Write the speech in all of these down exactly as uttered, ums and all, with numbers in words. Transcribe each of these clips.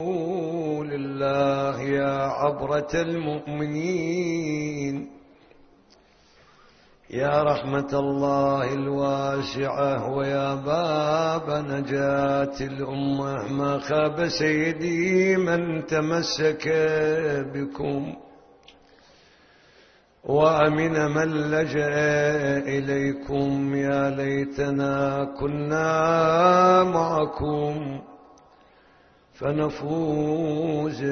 لله يا عبرة المؤمنين، يا رحمة الله الواسعة، ويا باب نجاة الأمة. ما خاب سيدي من تمسك بكم، وأمن من لجأ إليكم. يا ليتنا كنا معكم فنفوز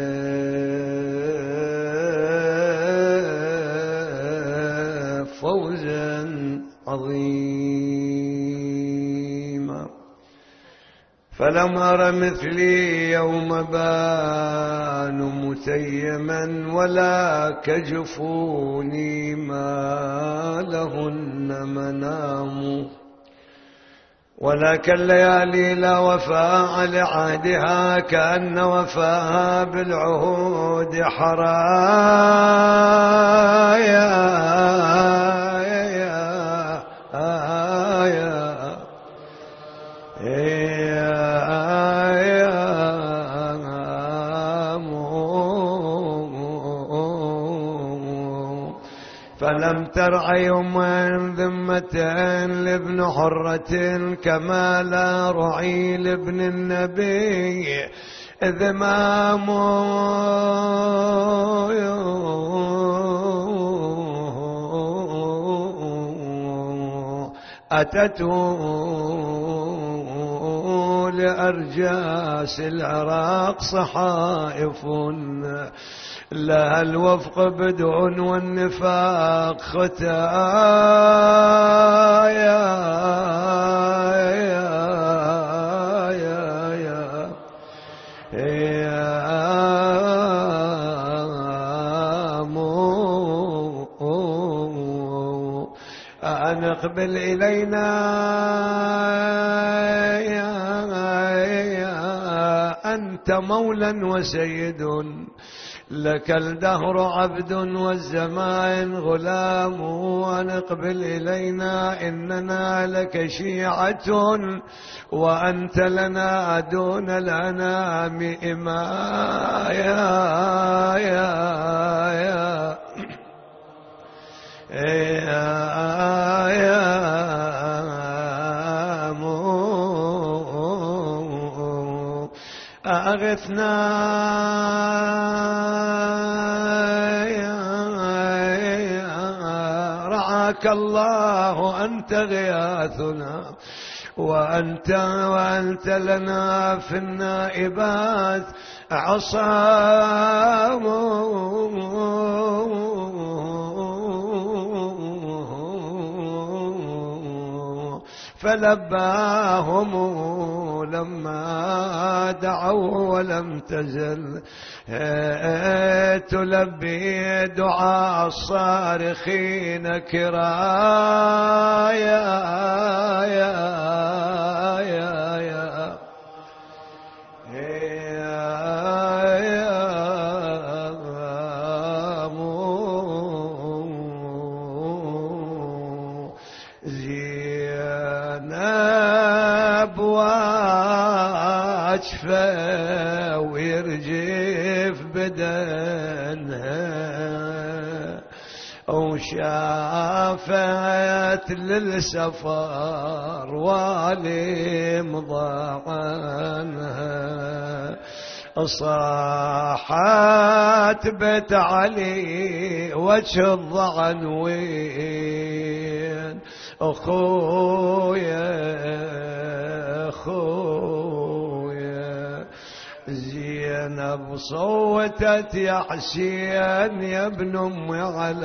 فوزا عظيما. فلم أر مثلي يوم بان متيما، ولا كجفوني ما لهن منام. ولكن الليالي لا وفاء لعهدها، كأن وفاها بالعهود حرايا. فلم ترع يوما ذمة لابن حرة، كما لا رعي لابن النبي ذمام. أتته لأرجاس العراق صحائف، لها الوفق بدء والنفاق ختايا. أن اقبل إلينا أنت مولا وسيد، لك الدهر عبد والزمان غلام. ونقبل إلينا إننا لك شيعة، وأنت لنا دون الأنام إماما. يا يا يا يا يا أغثنا رعاك الله، أنت غياثنا، وأنت وأنت لنا في النائبات عصام. فلباهم لما دعوا، ولم تزل تلبي دعاء الصارخين كرايا. يا يا يا واجفة ويرجف بدنها، وشافت للسفر والي مضاعنها. صاحت بيت علي وجه الضعن، وين أخويا أخويا. زينب صوتت يا حسين يا ابن أمي على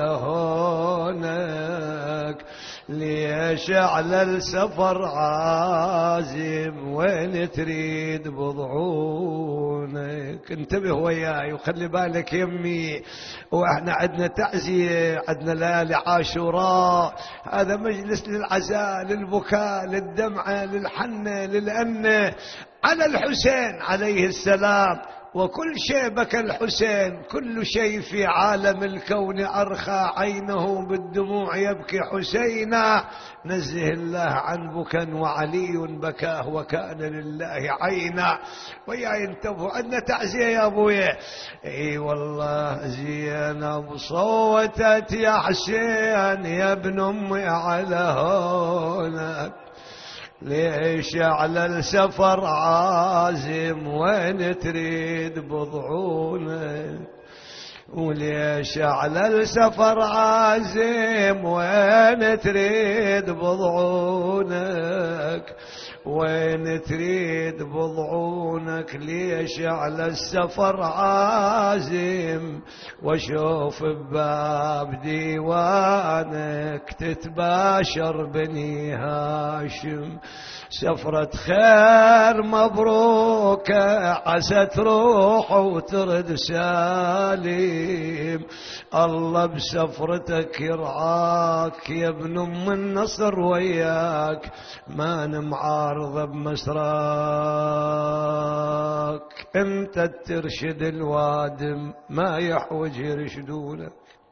هونك، ليش على السفر عازم، وين تريد بضعونك. انتبه وياي وخلي بالك يمي، واحنا عندنا تعزية، عندنا ليالي عاشوراء، هذا مجلس للعزاء، للبكاء، للدمعة، للحنة، للأنة على الحسين عليه السلام. وكل شيء بكى الحسين، كل شيء في عالم الكون أرخى عينه بالدموع يبكي حسينا. نزه الله عن بكى وعلي بكاه وكان لله عينا. ويا ينتبهوا عندنا تعزية يا أبويا. اي والله زينب صوتت يا حسين يا ابن أمي على هونك، ليش على السفر عازم وين تريد بضعونك، وليش على السفر عازم وين تريد بضعونك، وين تريد بضعونك، ليش على السفر عازم واشوف بباب ديوانك تتباشر بني هاشم. سفرة خير مبروكة عسى تروح وترد سالم، الله بسفرتك يرعاك يا ابن ام النصر وياك ما نمعارض بمسراك. انت ترشد الوادم ما يحوج يرشدونك.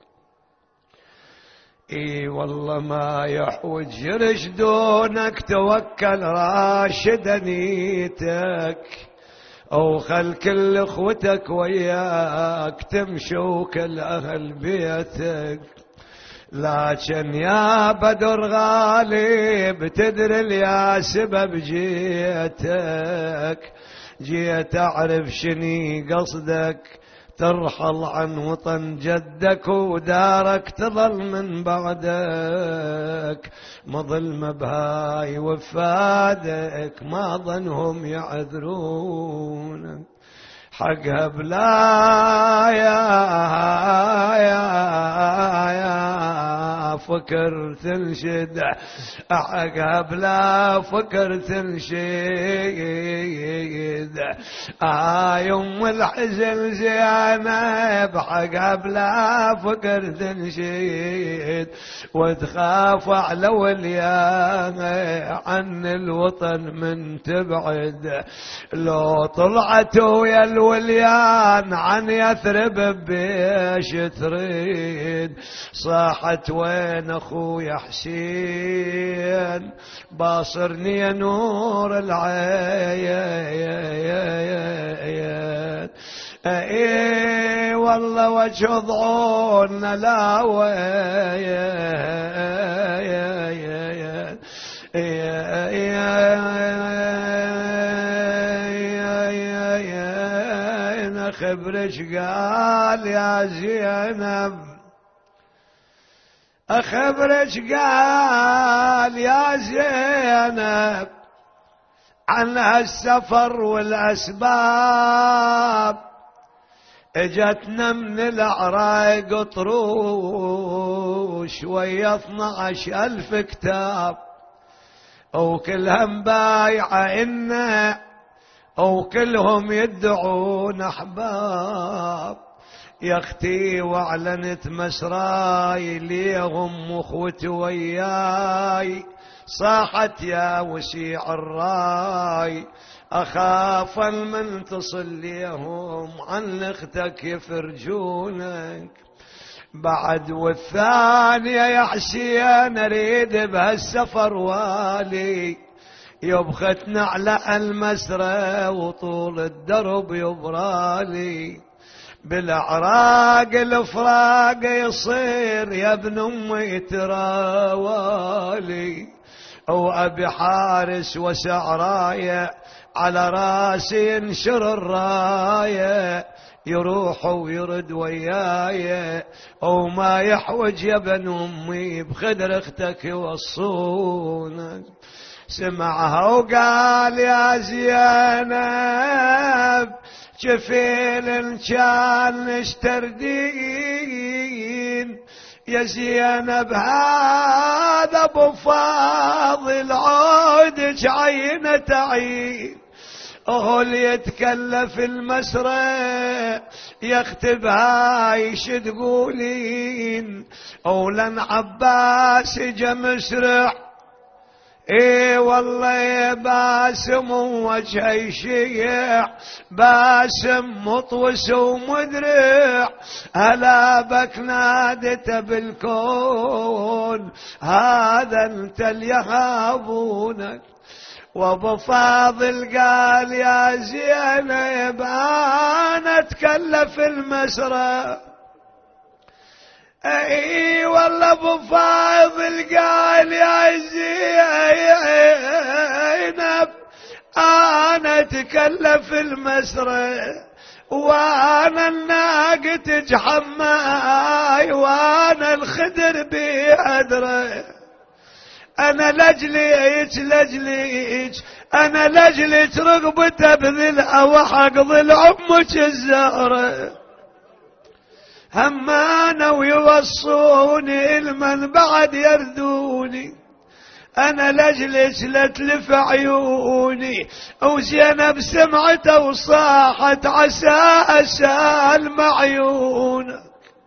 اي والله ما يحوج يرشدونك، توكل راشد نيتك او خل كل اخوتك وياك تمشوا كل اهل بيتك. لكن يا بدر غالب تدري يا سبب جيتك، جيت اعرف شني قصدك، ترحل عن وطن جدك ودارك تظل من بعدك مظلمة بهاي وفادك ما ظنهم يعذرونك. حقها بلا يا يا يا فكر تنشد، حقها بلا فكر تنشد. آي أم الحزن زينب حقها بلا فكر تنشد، وتخاف على وليانها عن الوطن من تبعد. لو طلعتوا يا الوليان عن يثرب بيش تريد، صاحت وين اخويا حسين باصرني يا نور العين. اي والله وجه ضعون لا وين خبرش قال يا زينب، أخبرش قال يا زينب عن هالسفر والأسباب. اجتنا من العراق طروش ويا اثنى عشر ألف كتاب، وكلها مبايعة إنا وكلهم يدعون أحباب. يا اختي واعلنت مسراي ليهم اخوتي وياي، صاحت يا وسيع الراي اخاف من تصل ليهم عن اختك يفرجونك. بعد والثانية يا حسين اريد بهالسفر والي، يبختنا على المسرى وطول الدرب يبرالي. بالعراق الفراق يصير يا ابن امي تراوالي، وابي حارس وسعرايه على راسي ينشر الرايه، يروح ويرد وياي وما يحوج يا ابن امي بخدر اختك يوصونك. سمعها وقال يا زينب جفيل كان نشتردين، يا زينب هذا ابو فاضل عودك عينه عين، هل يتكلف المسرى يختب هاي شو تقولين. اولن عباس جا مسرح اي والله باسم وجهه يشيع، باسم مطوس ومدرع، هلا بك نادت بالكون هذا انت اللي يهابونك. وابو فاضل قال يا زينب انا اتكلف المسرى. اي والله ابو فاضل قال يا زينب انا اتكلف المسرى، وانا الناقة تجحماي، وانا الخدر بأدري. انا لجليك لجليك انا لجليك رغبته بذلها وحق ظل امك الزهره، همانا ويوصوني المن بعد يردوني. انا لجلك لتلف عيوني، وزينب سمعته وصاحت عسى اسال معيونك.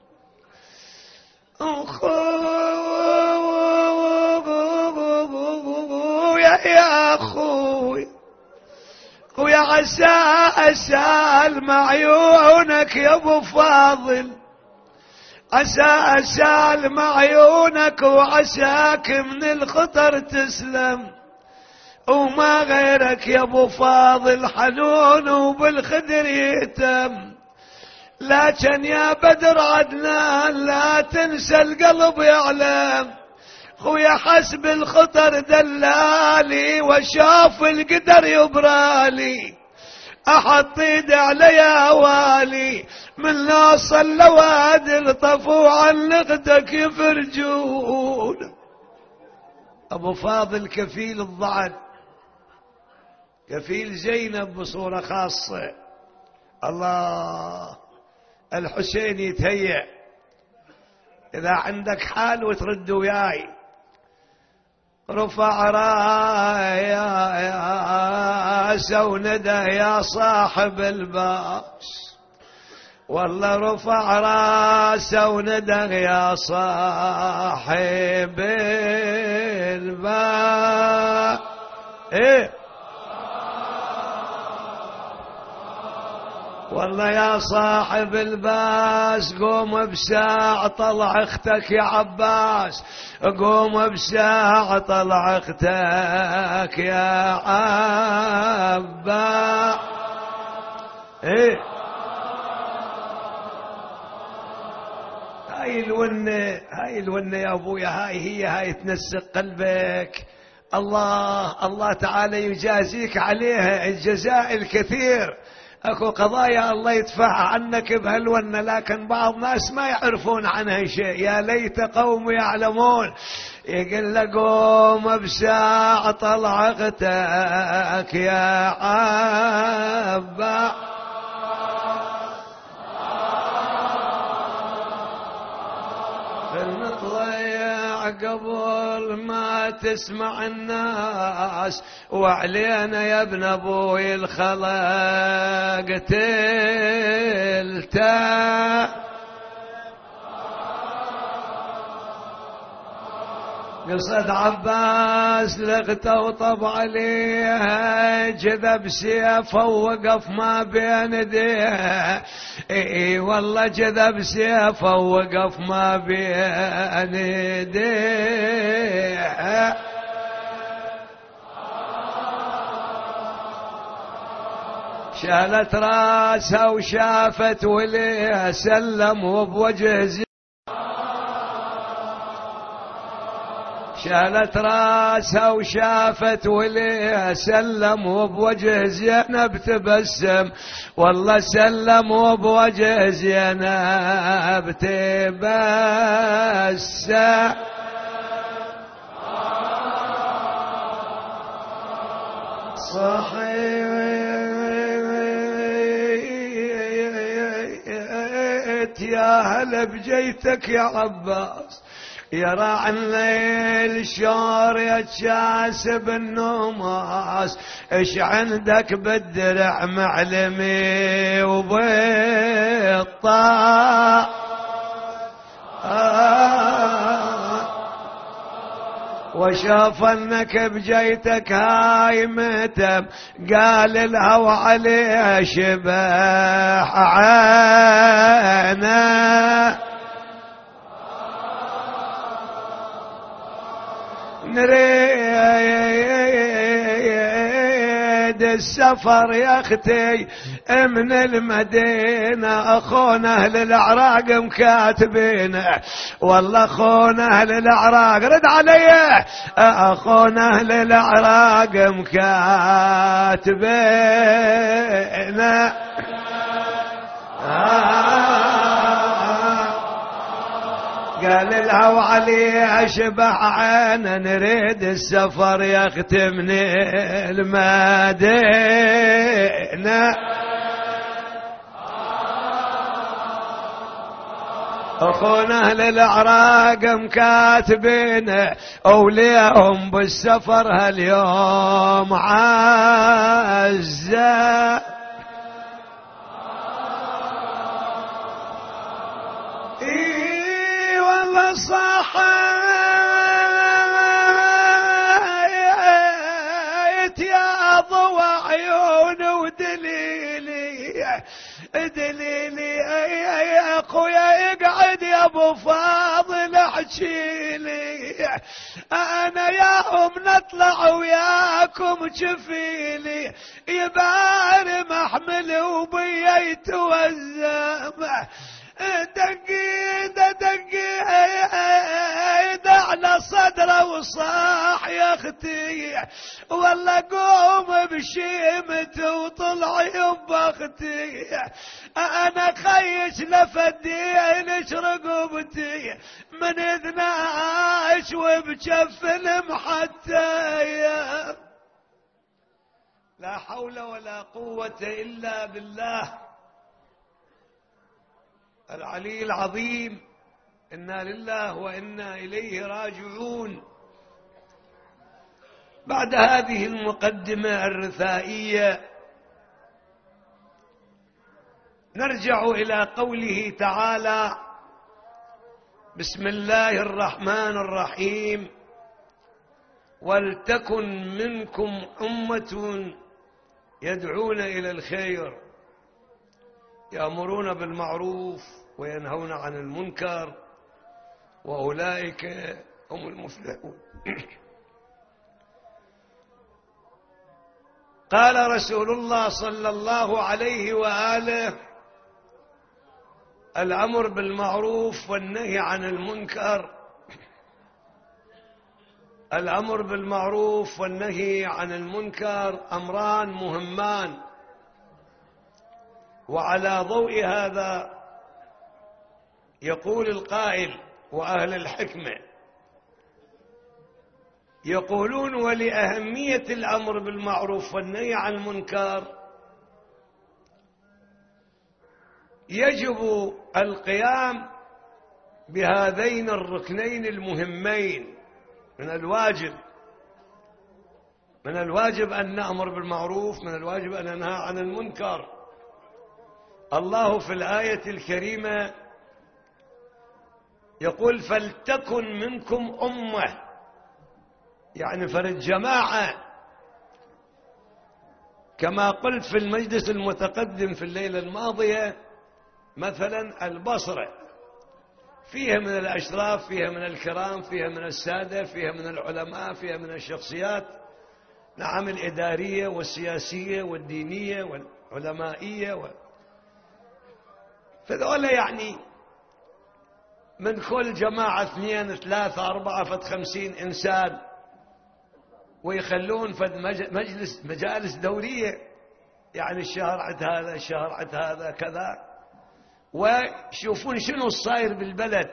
اخويا يا اخوي ويا عسى اسال معيونك يا ابو فاضل، عسى أسال معيونك وعساك من الخطر تسلم، وما غيرك يا ابو فاضل حنون وبالخدر يهتم. لكن يا بدر عدنان لا تنسى القلب يعلم، خويا حسب الخطر دلالي وشاف القدر يبرالي، احط ايدي على والي من لا صلى وادل طفوا عن لغتك يفرجون. ابو فاضل كفيل الضعن، كفيل زينب بصورة خاصة. الله الحسين يتهيأ اذا عندك حال وترد وياي. رفع راية سونده يا صاحب الباس، والله رفع راسه وندى يا صاحب الباس. ايه والله يا صاحب الباس قوم بساعة طلع اختك يا عباس، قوم بساعة طلع اختك يا عباس. ايه هاي الونة، هاي الونة يا ابويا، هاي هي هاي تنسق قلبك. الله الله تعالى يجازيك عليها الجزاء الكثير. اكو قضايا الله يدفعها عنك بهالونة، لكن بعض الناس ما يعرفون عنها شيء. يا ليت قوم يعلمون. يقول له قوم بساعة طلع اختك يا عباس، نطلع قبل ما تسمع الناس، وعلينا يا ابن ابوي الخلق تلتا. قصد عباس لغته وطب عليها، جذب سيفه ووقف ما بين يديه. اي والله جذب سيفه ووقف ما بين يديه. شالت راسها وشافت وليه سلم وبوجه زي، شالت راسها وشافت وليه سلم وبوجه زينب تبسم، والله سلم وبوجه زينب تبسم. صحيت يا هلا بجيتك يا عباس، يرى عن الليل شور يتشاسب النوماس، ايش عندك بالدرع معلمي وبالطاق. وشاف انك بجيتك هاي متم قال الهوى عليه شبح عينه نريد السفر يا اختي من المدينة اخونا اهل العراق مكاتبينه والله اخونا اهل العراق رد علي اخونا اهل العراق مكاتبينه قال الهوى عليه اشبح عينه نريد السفر يختمني المدينة اخونا اهل العراق مكاتبين اوليهم بالسفر هاليوم عزة اي والله صحيت يا ضوى عيون ودليلي دليلي يا اخويا اقعد يا ابو فاضل احكيلي انا يا ام نطلع وياكم شفيلي يبار محمل وبيا يتوزم دقيده دقيده على صدره وصاح يا اختي والله قوم بشيمته وطلع يبا اختي انا خيش لفدينش رقبتي من اثناش وبجف محتى لا حول ولا قوة الا بالله العلي العظيم. إنا لله وإنا إليه راجعون. بعد هذه المقدمة الرثائية نرجع إلى قوله تعالى: بسم الله الرحمن الرحيم: ولتكن منكم أمة يدعون إلى الخير يأمرون بالمعروف وينهون عن المنكر وأولئك هم المفلحون. قال رسول الله صلى الله عليه وآله: الأمر بالمعروف والنهي عن المنكر الأمر بالمعروف والنهي عن المنكر أمران مهمان، وعلى ضوء هذا يقول القائل وأهل الحكمة يقولون: ولأهمية الأمر بالمعروف والنهي عن المنكر يجب القيام بهذين الركنين المهمين. من الواجب من الواجب أن نأمر بالمعروف، من الواجب أن ننهى عن المنكر. الله في الآية الكريمة يقول: فلتكن منكم أمة، يعني فرد جماعة. كما قلت في المجلس المتقدم في الليلة الماضية، مثلا البصرة فيها من الأشراف، فيها من الكرام، فيها من السادة، فيها من العلماء، فيها من الشخصيات، نعم، الإدارية والسياسية والدينية والعلمائية و... فذولا يعني من كل جماعة اثنين ثلاثة أربعة فد خمسين إنسان، ويخلون فد مجلس مجالس دورية، يعني الشهر عد هذا، الشهر عد هذا كذا، ويشوفون شنو الصاير بالبلد،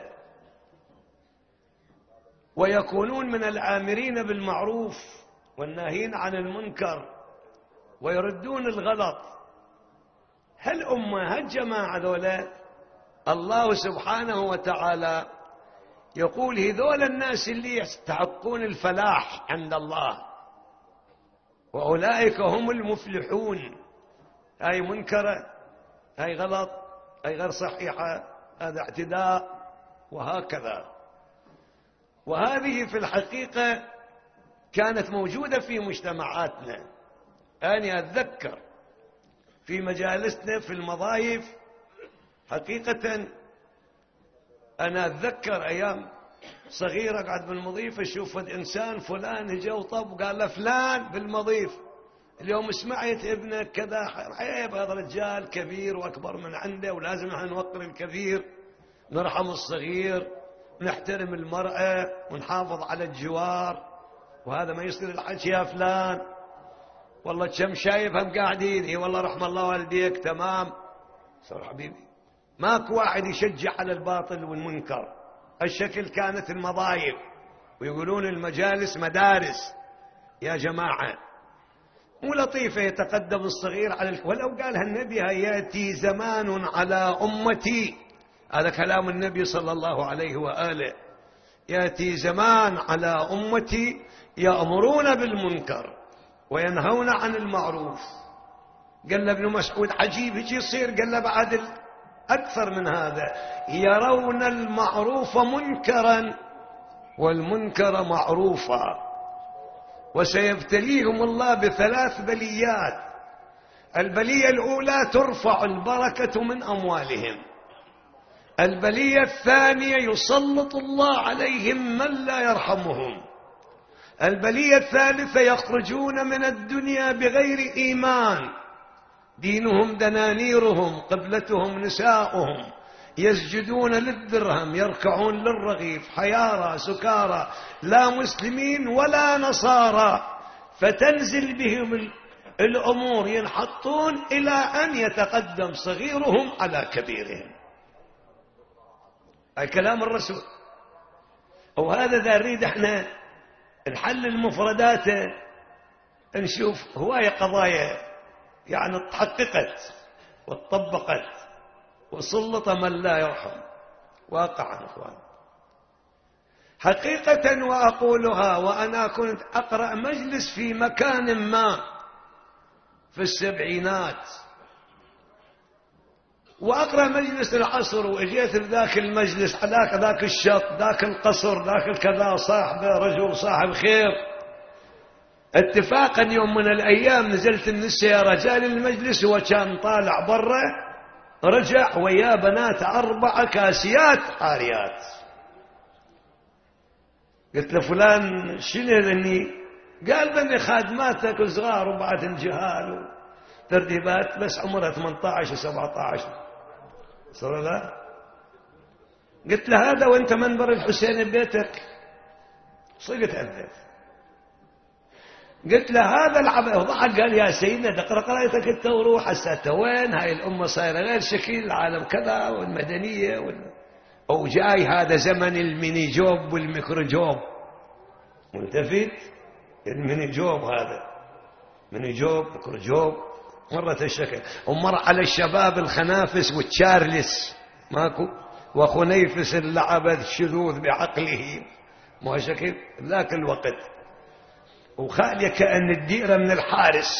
ويكونون من الآمرين بالمعروف والناهين عن المنكر ويردون الغلط. هالأمة هالجماعة ذولا الله سبحانه وتعالى يقول: هذول الناس اللي يستحقون الفلاح عند الله، وأولئك هم المفلحون. هاي منكرة، هاي غلط، هاي غير صحيحة، هذا اعتداء، وهكذا. وهذه في الحقيقة كانت موجودة في مجتمعاتنا. أنا أتذكر في مجالسنا في المضايف، حقيقة أنا أتذكر أيام صغيرة قاعد بالمضيف أشوف إنسان فلان هجا وطب قال له فلان بالمضيف اليوم سمعت ابنك كذا، عيب هذا رجال كبير وأكبر من عنده ولازم نحن نوقر الكبير، نرحم الصغير، نحترم المرأة ونحافظ على الجوار، وهذا ما يصير الحكي يا فلان والله كم شايفهم قاعدين، اي والله رحم الله والديك تمام. صار حبيبي ماكو واحد يشجع على الباطل والمنكر. الشكل كانت المضايف، ويقولون المجالس مدارس. يا جماعة مو لطيفة يتقدم الصغير على الك... ولو قالها النبي يأتي زمان على أمتي، هذا كلام النبي صلى الله عليه وآله، يأتي زمان على أمتي يأمرون بالمنكر وينهون عن المعروف. قال له ابن مسعود عجيب هيك يصير؟ قال له بعد أكثر من هذا، يرون المعروف منكرا والمنكر معروفا، وسيبتليهم الله بثلاث بليات. البلية الأولى ترفع البركة من أموالهم، البلية الثانية يسلط الله عليهم من لا يرحمهم، البلية الثالثة يخرجون من الدنيا بغير إيمان، دينهم دنانيرهم، قبلتهم نساؤهم، يسجدون للدرهم، يركعون للرغيف، حيارى سكارى، لا مسلمين ولا نصارى، فتنزل بهم الأمور، ينحطون إلى أن يتقدم صغيرهم على كبيرهم. هاي كلام الرسول. وهذا ذا نريد احنا نحل المفردات، نشوف هواية قضايا يعني تحققت وتطبقت وسلط من لا يرحم واقعا اخوان حقيقة. وأقولها وأنا كنت أقرأ مجلس في مكان ما في السبعينات، وأقرأ مجلس العصر، وإجيت ذاك المجلس ذاك ذاك الشط ذاك القصر ذاك الكذا، صاحبه رجل صاحب خير. اتفاقا يوم من الأيام نزلت من السيارة جاء للمجلس وكان طالع برا، رجع ويا بنات أربعة كاسيات عاريات. قلت له فلان شنو ذني؟ قال بني خادماتك وصغار وبعد انجهال وترتيبات، بس عمرها ثمانية عشر سبعة عشر. صار لا؟ قلت له هذا وانت منبر الحسين ببيتك؟ صدقت أذت. قلت له هذا العبد، وضحك قال يا سيدنا تقرأ قراءتك انت وروح حسيت وين هاي الأمة صايرة غير شكل، العالم كذا والمدنية وال... أو جاي هذا زمن الميني جوب والميكرو جوب. ملتفت الميني جوب، هذا ميني جوب ميكرو جوب مرة الشكل، ومر على الشباب الخنافس والتشارلس ماكو، وخنيفس اللعبة الشذوذ بعقله ما شكل ذاك الوقت، وخالية كأن الديرة من الحارس.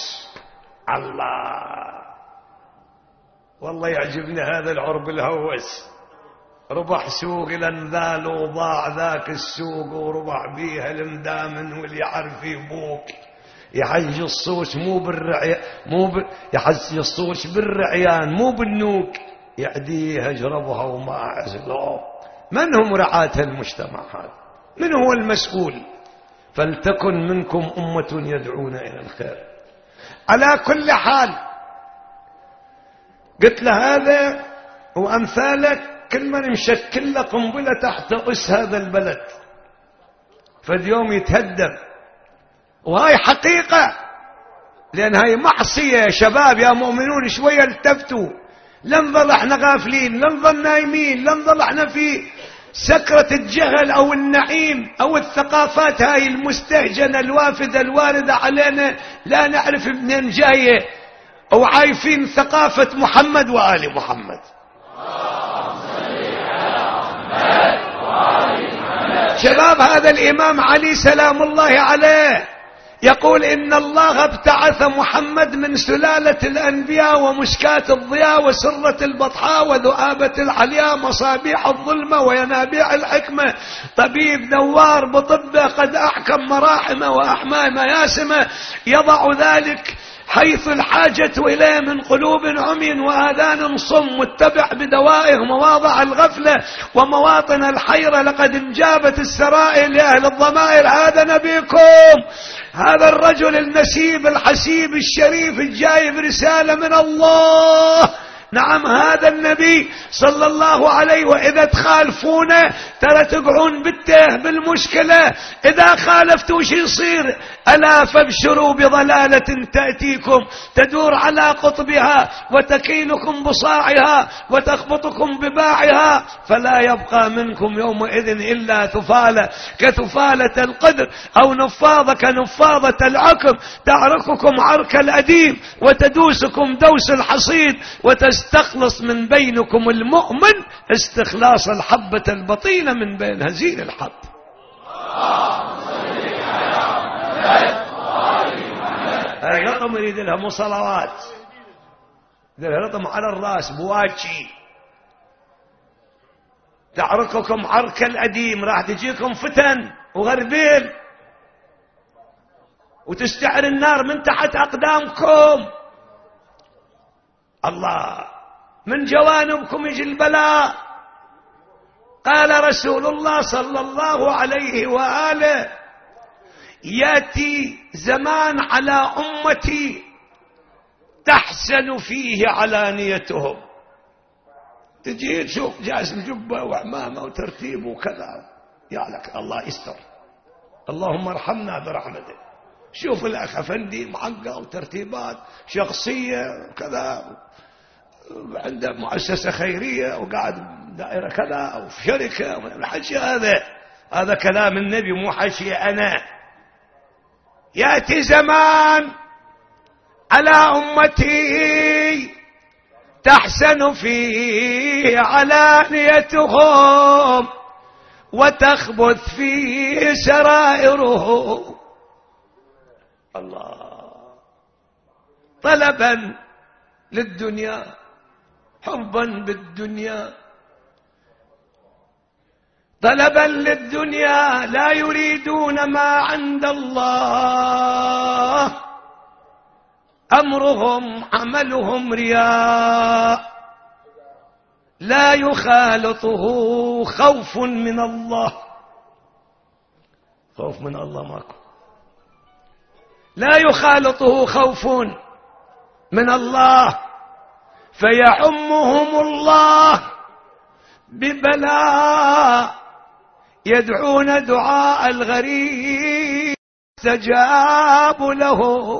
الله والله يعجبني هذا العرب الهوس، ربح سوق الانذال وضاع ذاك السوق، وربح بيها المدامن واللي يعرف يبوك يحج الصوش مو بالرعي مو ب... يحج الصوش بالرعيان مو بالنوك، يعديها يجربها وما عزلوه. من هم رعاة المجتمع هذا؟ من هو المسؤول؟ فلتكن منكم أمة يدعون إلى الخير. على كل حال قلت له هذا وأمثالك كل من مشكل له قنبلة تحت أس هذا البلد فاليوم يتهدم، وهاي حقيقة، لأن هاي معصية يا شباب يا مؤمنون. شوية التفتوا، لا نظل احنا غافلين، لا نظل نايمين، لا نظل احنا في سكرة الجهل أو النعيم أو الثقافات هاي المستهجنة الوافدة الواردة علينا لا نعرف منين جاية، أو عايفين ثقافة محمد وآل محمد. شباب هذا الإمام علي سلام الله عليه يقول إن الله ابتعث محمد من سلالة الأنبياء ومشكاة الضياء وسرة البطحاء وذؤابة العلياء مصابيح الظلمة وينابيع الحكمة، طبيب نوار بطبه قد أحكم مراحمه وأحمى مياسمه، يضع ذلك حيث الحاجة إليه من قلوب عمي وآذان صم، متبع بدوائه مواضع الغفلة ومواطن الحيرة، لقد انجابت السرائر لأهل الضمائر. هذا نبيكم، هذا الرجل النسيب الحسيب الشريف الجايب رسالة من الله. نعم هذا النبي صلى الله عليه. وإذا تخالفونه ترى تقعون بالته بالمشكلة، إذا خالفتوا وش يصير؟ ألا فابشروا بضلالة تأتيكم تدور على قطبها وتكيلكم بصاعها وتخبطكم بباعها، فلا يبقى منكم يومئذ إلا ثفالة كثفالة القدر أو نفاضة كنفاضة العكم، تعرككم عرك الأديم وتدوسكم دوس الحصيد، وتستخلص من بينكم المؤمن استخلاص الحبة البطينة من بين هزيل الحب. هاي رقم يريد لها مو صلوات، يريد لها رقم على الراس بواجي، تعرككم عرك الأديم، راح تجيكم فتن وغربيل وتستعر النار من تحت أقدامكم. الله من جوانبكم يجي البلاء. قال رسول الله صلى الله عليه وآله: يأتي زمان على أمتي تحسن فيه علانيتهم. تجي تشوف جاسم جبة وعمامة وترتيب وكذا، يا لك الله يستر، اللهم ارحمنا برحمتك. شوف الأخ أفندي معقة وترتيبات شخصية وكذا، عنده مؤسسة خيرية وقاعد دائرة كذا أو في شركة. الحكي هذا هذا كلام النبي مو حكي أنا. يأتي زمان على أمتي تحسن فيه علانيتهم وتخبث فيه سرائرهم. الله طلبا للدنيا، حبا بالدنيا، طلبا للدنيا، لا يريدون ما عند الله، أمرهم عملهم رياء، لا يخالطه خوف من الله. خوف من الله ماكو، لا يخالطه خوف من الله، فيعمهم الله ببلاء، يدعون دعاء الغريب استجاب له.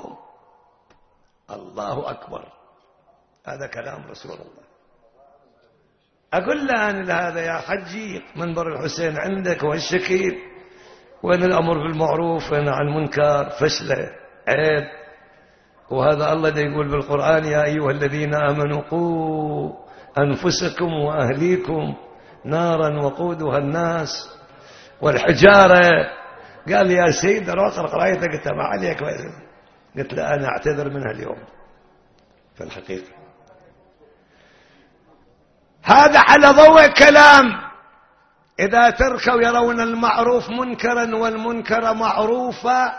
الله أكبر، هذا كلام رسول الله. أقول له أنا هذا يا حجي منبر الحسين عندك والشكيل، وين الأمر بالمعروف وين عن المنكر، فشلة عيب. وهذا الله دا يقول بالقرآن: يا أيها الذين آمنوا قوا أنفسكم وأهليكم نارا وقودها الناس والحجارة. قال يا سيد روح اقرأ قرايتك، قلت ما عليك، قلت له أنا أعتذر منها اليوم في الحقيقة. هذا على ضوء كلام: إذا تركوا يرون المعروف منكرا والمنكر معروفا.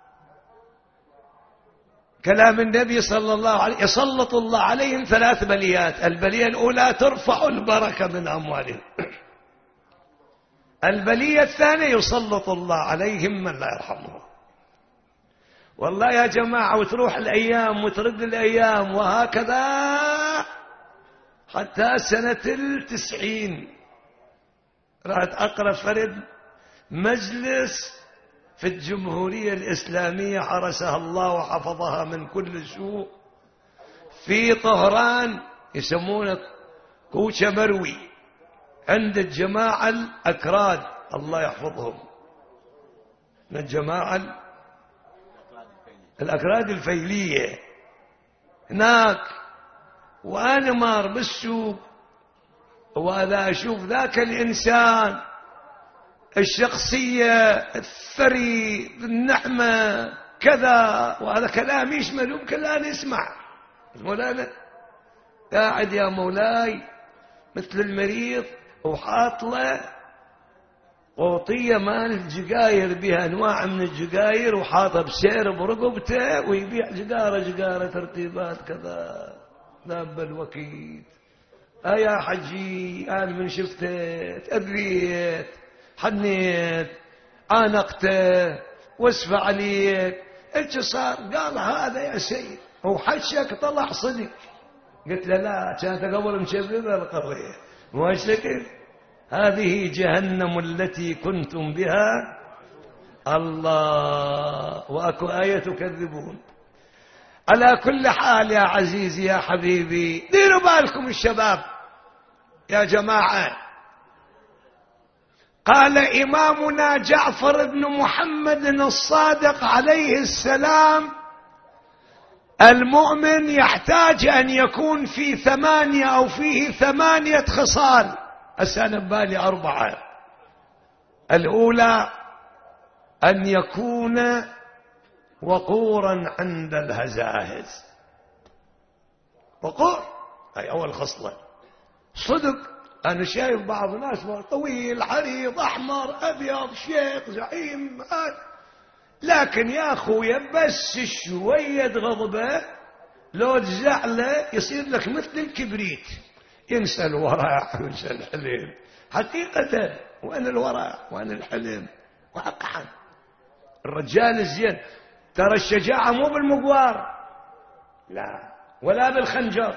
كلام النبي صلى الله عليه وسلم: يسلط الله عليهم ثلاث بليات. البلية الأولى ترفع البركة من أموالهم. البلية الثانية يسلط الله عليهم من لا يرحمهم. والله يا جماعة وتروح الأيام وترد الأيام وهكذا حتى سنة التسعين رأت أقرأ فرد مجلس في الجمهورية الإسلامية حرسها الله وحفظها من كل سوء في طهران، يسمونه كوشة مروي، عند الجماعة الأكراد الله يحفظهم، من الجماعة الأكراد الفيلية هناك. وأنا مار بالسوق وأذا أشوف ذاك الإنسان الشخصية الثري النعمة كذا، وهذا كلام يشمل يمكن لا نسمع. مولانا قاعد يا مولاي مثل المريض وحاط له قوطية مال الجقاير بها أنواع من الجقاير وحاطها بسعر برقبته ويبيع جقارة جقارة ترتيبات كذا. ناب الوكيد آه يا حجي أنا من شفته تأذيت حنيت عانقته واسفى عليك ايش صار؟ قال هذا يا سيد هو حشك طلع صدق. قلت له لا كانت قبل مشببة القضية مو شكل. هذه جهنم التي كنتم بها الله وأكو آية تكذبون. على كل حال يا عزيزي يا حبيبي ديروا بالكم الشباب يا جماعة. قال إمامنا جعفر بن محمد الصادق عليه السلام المؤمن يحتاج أن يكون في ثمانية أو فيه ثمانية خصال. أسأل ببالي أربعة. الأولى أن يكون وقورا عند الهزاهز. وقور هي أول خصلة. صدق أنا شايف بعض الناس طويل عريض أحمر أبيض شيخ زعيم، لكن يا أخويا بس شوية غضبة لو تزعله يصير لك مثل الكبريت، ينسى الورع وينسى الحلم. حقيقة وأن الورع وأن الحلم واقعا. الرجال الزين ترى الشجاعة مو بالمقوار لا ولا بالخنجر،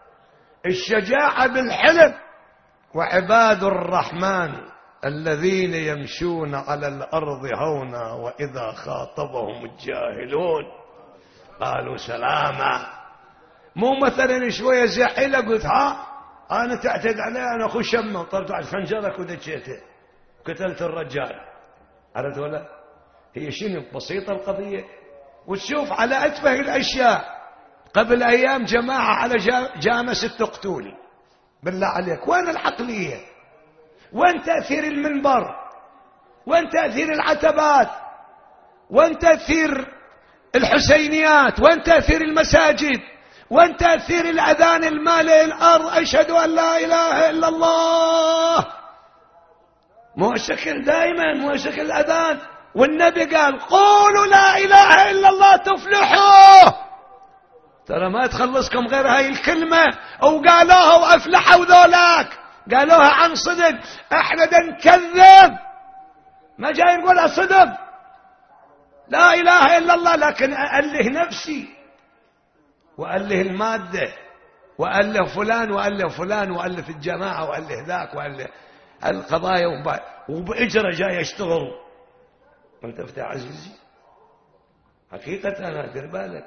الشجاعة بالحلم. وعباد الرحمن الذين يمشون على الأرض هونا وإذا خاطبهم الجاهلون قالوا سلاما. مو مثلا شوية زحلة قلت ها أنا تعتد عليه أنا أخو شمه طلبت على خنجرك ودجيته قتلت الرجال. عرفت ولا؟ هي شنو بسيطة القضية. وتشوف على أتفه الأشياء قبل أيام جماعة على جامس التقتولي بالله عليك وين العقلية؟ وين تأثير المنبر؟ وين تأثير العتبات؟ وين تأثير الحسينيات؟ وين تأثير المساجد؟ وين تأثير الأذان المالئ الأرض أشهد أن لا إله إلا الله؟ مو شكل دائما مو شكل الأذان. والنبي قال قولوا لا إله إلا الله تفلحوا. ترى ما تخلصكم غير هاي الكلمة وقالوها وأفلحوا ذولاك قالوها عن صدق. احنا دا نكذب ما جاي نقولها صدق لا إله إلا الله، لكن أأله نفسي وأله المادة وأله فلان وأله فلان وأله الجماعة وأله ذاك وأله القضايا وبإجرة جاي يشتغل. وانت فتح عزيزي حقيقة أنا أدير بالك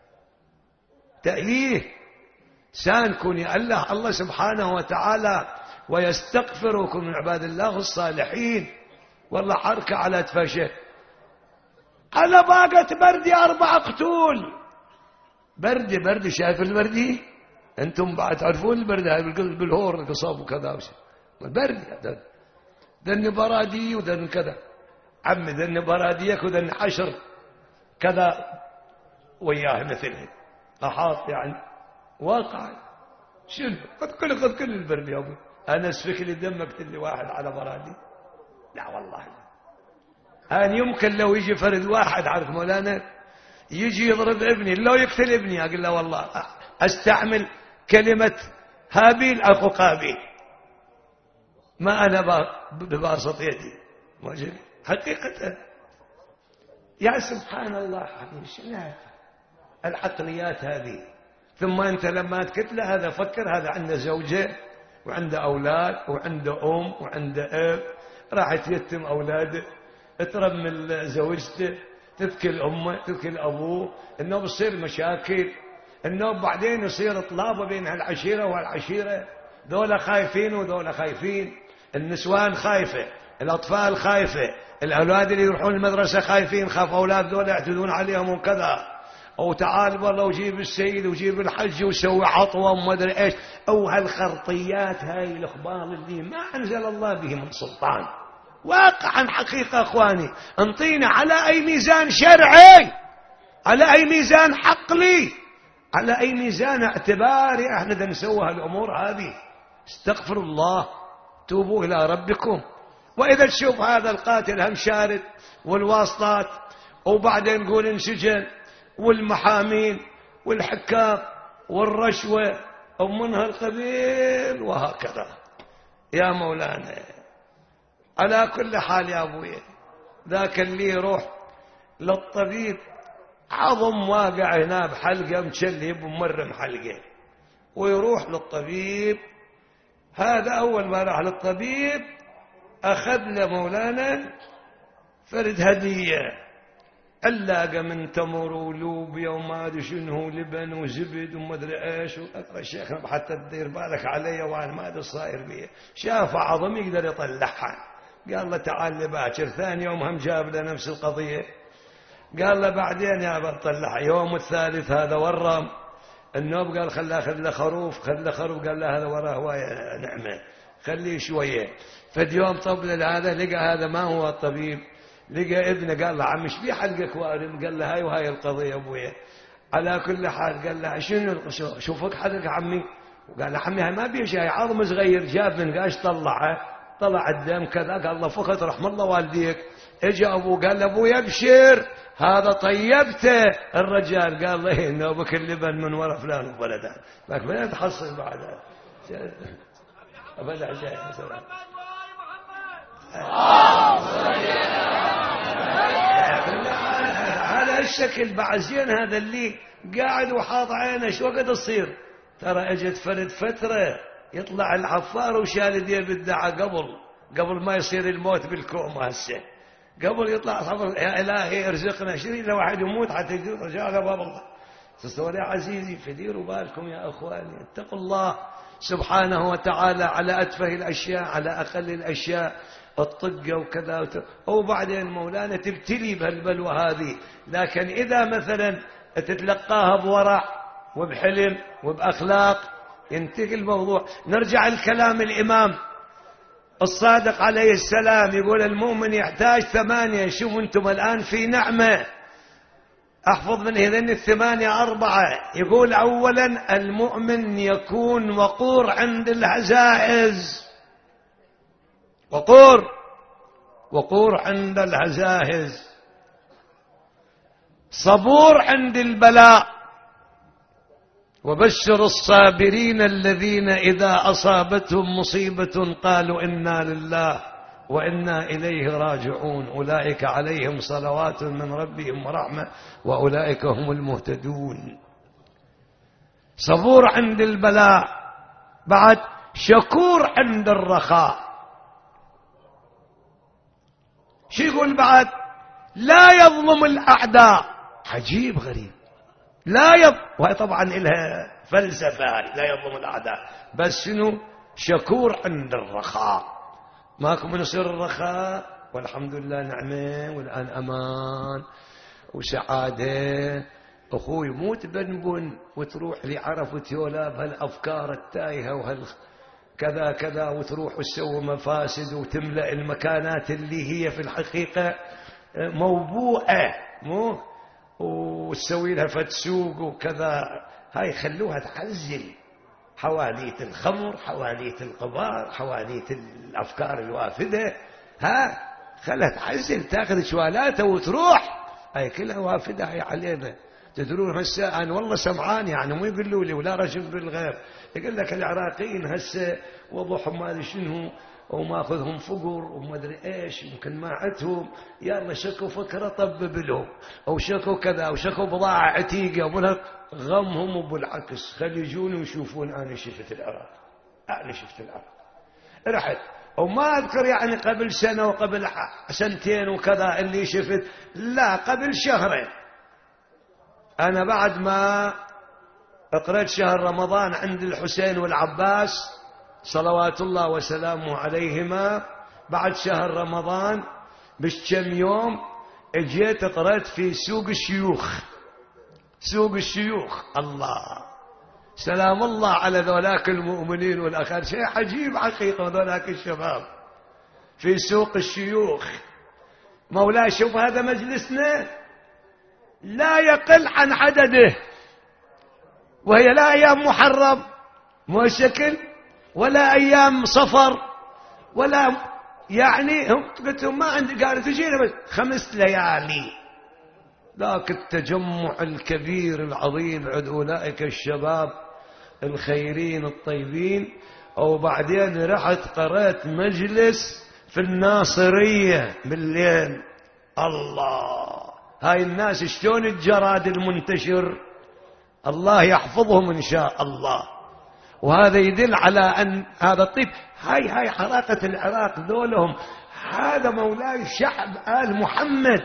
تأليه سان كوني الله الله سبحانه وتعالى ويستغفركم من عباد الله الصالحين. والله حركة على تفشة على باقة بردي أربع قتول. بردي بردي شايف البردي أنتم بعد تعرفون البردي هاي بالهور القصاب وكذا البردي ذن برادي وذن كذا عمي ذن براديك وذن عشر كذا وياه مثله أحاط يعني واقعا. شنو قد كل قد كل البرد يا أبو أنا أسفك لي دمك تلي واحد على برادي لا والله. أنا يمكن لو يجي فرد واحد عارف مولانا يجي يضرب ابني لو يقتل ابني أقول له والله أستعمل كلمة هابيل أخو قابيل ما أنا بباسط يدي حقيقة. يا سبحان الله شنو العقليات هذه. ثم أنت لما تكتله هذا فكر هذا عنده زوجة وعنده أولاد وعنده أم وعنده أب راح يتم أولاده ترمل زوجته تذكر أمه تذكر أبوه إنه بصير مشاكل إنه بعدين يصير طلابة بين هالعشيرة وهالعشيرة ذولا خايفين وذولا خايفين. النسوان خايفة الأطفال خايفة الأولاد اللي يروحون المدرسة خايفين خاف أولاد ذولا يعتدون عليهم وكذا. أو تعال والله وجيب السيد وجيب الحج وسوي عطوة وما أدري إيش أو هالخرطيات هاي الأخبار اللي ما أنزل الله به من سلطان. واقعا حقيقة أخواني انطينا على أي ميزان شرعي على أي ميزان عقلي؟ على أي ميزان اعتباري؟ احنا دا نسوي هالأمور هذه. استغفر الله، توبوا إلى ربكم. وإذا تشوف هذا القاتل هم شارد والواسطات، وبعدين نقول انسجن، والمحامين والحكام والرشوة ومن هالقبيل وهكذا. يا مولانا، على كل حال يا أبوي، ذاك اللي يروح للطبيب عظم واقع هنا بحلقة مشلب ومرم حلقة، ويروح للطبيب، هذا أول ما راح للطبيب أخذ له مولانا فرد هدية، علاقة من تمر ولوبيا وما أدري شنو، لبن وزبد وما أدري إيش. وأقرأ الشيخ حتى تدير بالك علي وأنا ما أدري صاير بيه. شاف عظم يقدر يطلعها، قال له تعال لي باكر. ثاني يوم هم جاب له نفس القضية، قال له بعدين يا بطلعها. يوم الثالث هذا ورم النوب، قال خلاه خذ له خروف، خذ له خروف، قال له هذا وراه هواية نعمة خليه شوية. فاليوم طبل هذا لقى هذا ما هو الطبيب، لقى ابنه، قال له عم ايش بيه حلقك وارم؟ قال له هاي وهاي القضية ابويا. على كل حال قال له شنو شوفك حلق عمي؟ وقال له عمي هاي ما بيه شيء، عظم صغير جاب من قاش طلعه، طلع الدم كذا. قال له فخذ رحم الله والديك. اجى ابوه قال له ابوي ابشر هذا طيبته. الرجال قال له نوبك اللبن من وراء فلان وفلان، لكن ما تحصل بعدها ابدا جاي مثلا. هذا الشكل بعد زين، هذا اللي قاعد وحاط عينه شو وقت تصير؟ ترى اجت فرد فتره يطلع العفار وشال يديه بالدعاء قبل قبل ما يصير الموت بالكومه. هسه قبل يطلع صبر يا إلهي ارزقنا شري لو واحد يموت حتى يجي رجال باب الله. تستوى يا عزيزي، فديروا بالكم يا أخواني، اتقوا الله سبحانه وتعالى على أتفه الأشياء، على أقل الأشياء، الطقة وكذا. وبعدين مولانا تبتلي بهالبلوى هذه، لكن إذا مثلا تتلقاها بورع وبحلم وبأخلاق ينتهي الموضوع. نرجع الكلام الإمام الصادق عليه السلام يقول المؤمن يحتاج ثمانية. شوفوا انتم الآن في نعمة، احفظ من هذين الثمانية أربعة. يقول أولا المؤمن يكون وقور عند الهزائز، وقور وقور عند الهزائز، صبور عند البلاء، وبشر الصابرين الذين إذا أصابتهم مصيبة قالوا إنا لله وإنا إليه راجعون أولئك عليهم صلوات من ربهم ورحمة وأولئك هم المهتدون. صبور عند البلاء، بعد شكور عند الرخاء. شو يقول بعد؟ لا يظلم الأعداء. عجيب غريب، لا يظلم، وهي طبعا لها فلسفة، لا يظلم الأعداء، بس شنو؟ شكور عند الرخاء. ماكو من يصير الرخاء والحمد لله نعمة والآن أمان وسعادة. أخوي مو تبنبن وتروح لعرف وتيولا بهالأفكار التايهة وهال كذا كذا، وتروح وتسوي مفاسد وتملأ المكانات اللي هي في الحقيقة موبوءة، مو وتسوي لها فتسوق وكذا. هاي خلوها تعزل حواليت الخمر، حواليت القمار، حواليت الأفكار الوافدة. ها خلها تعزل، تاخذ شوالاته وتروح. هاي كلها وافدة هاي علينا. تدرون هسه أنا والله سمعان، يعني مو يقولوا لي ولا رجل بالغير، يقول لك العراقيين هسه وضعهم ما ادري شنو وماخذهم فقر وما ادري ايش، يمكن ما عندهم، يلا شكوا فكره طبب لهم، او شكوا كذا، او شكوا بضاعه عتيقه وبالها غمهم. وبالعكس خلي يجون ويشوفون انا شفت العراق، انا شفت العراق رحت. وما اذكر يعني قبل سنه وقبل سنتين وكذا اللي شفت، لا قبل شهرين. انا بعد ما قرأت شهر رمضان عند الحسين والعباس صلوات الله وسلامه عليهما، بعد شهر رمضان بكم يوم اجيت قرأت في سوق الشيوخ. سوق الشيوخ، الله سلام الله على ذولاك المؤمنين والأخير، شيء عجيب حقيقة ذولاك الشباب في سوق الشيوخ. مولاي شوف هذا مجلسنا، لا يقل عن عدده، وهي لا أيام محرم مو شكل ولا أيام صفر ولا يعني هم قلت لهم ما عندي، قالوا تجينا بس خمس ليالي. ذاك التجمع الكبير العظيم عند أولئك الشباب الخيرين الطيبين. أو بعدين رحت قرأت مجلس في الناصرية بالليل. الله، هاي الناس شلون الجراد المنتشر، الله يحفظهم إن شاء الله. وهذا يدل على أن هذا الطيب. هاي هاي حركة العراق ذولهم، هذا مولاي شعب آل محمد،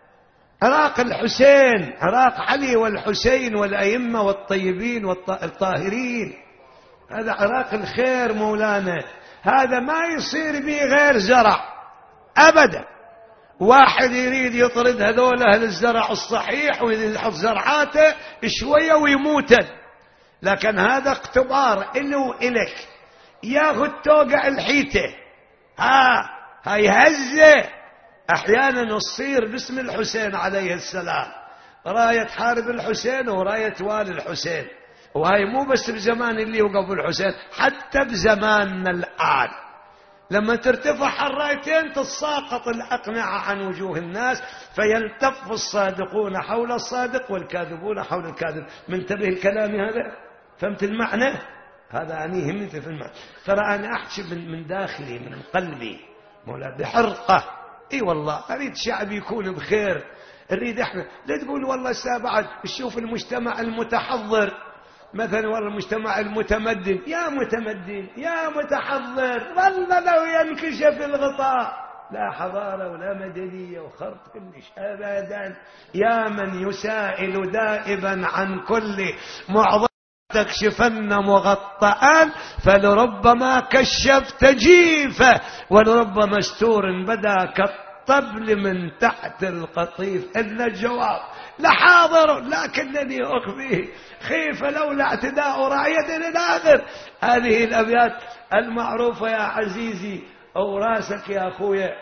عراق الحسين، عراق علي والحسين والأئمة والطيبين والطاهرين، هذا عراق الخير مولانا. هذا ما يصير به غير زرع أبدا. واحد يريد يطرد هذول أهل الزرع الصحيح ويحط زرعاته شوية ويموتن، لكن هذا اختبار إله وإلك. ياخذ توقع الحيته، ها هاي هزة أحيانا تصير باسم الحسين عليه السلام، راية حارب الحسين وراية والي الحسين. وهاي مو بس بزمان اللي وقف الحسين، حتى بزماننا الآن لما ترتفع الرايتين تتساقط الأقنعة عن وجوه الناس، فيلتف الصادقون حول الصادق والكاذبون حول الكاذب. منتبه الكلام هذا؟ فهمت المعنى؟ هذا يعني يهمني في المعنى. ترى أنا أحكي من, من داخلي من قلبي مولا بحرقة. اي والله اريد شعب يكون بخير، اريد احنا. لا تقول والله سابعد تشوف المجتمع المتحضر مثلا، والله المجتمع المتمدن، يا متمدن يا متحضر، والله لو ينكشف الغطاء لا حضارة ولا مدنية وخرط كلش أبدا. يا من يسائل دائبا عن كل معظم تكشفن مغطئان، فلربما كشفت جيفه ولربما مستور بدا كالطبل من تحت القطيف. إن الجواب لحاضر لكنني أخفيه خيف لولا اعتداء راية الآخر. هذه الأبيات المعروفة يا عزيزي أو راسك يا أخويا.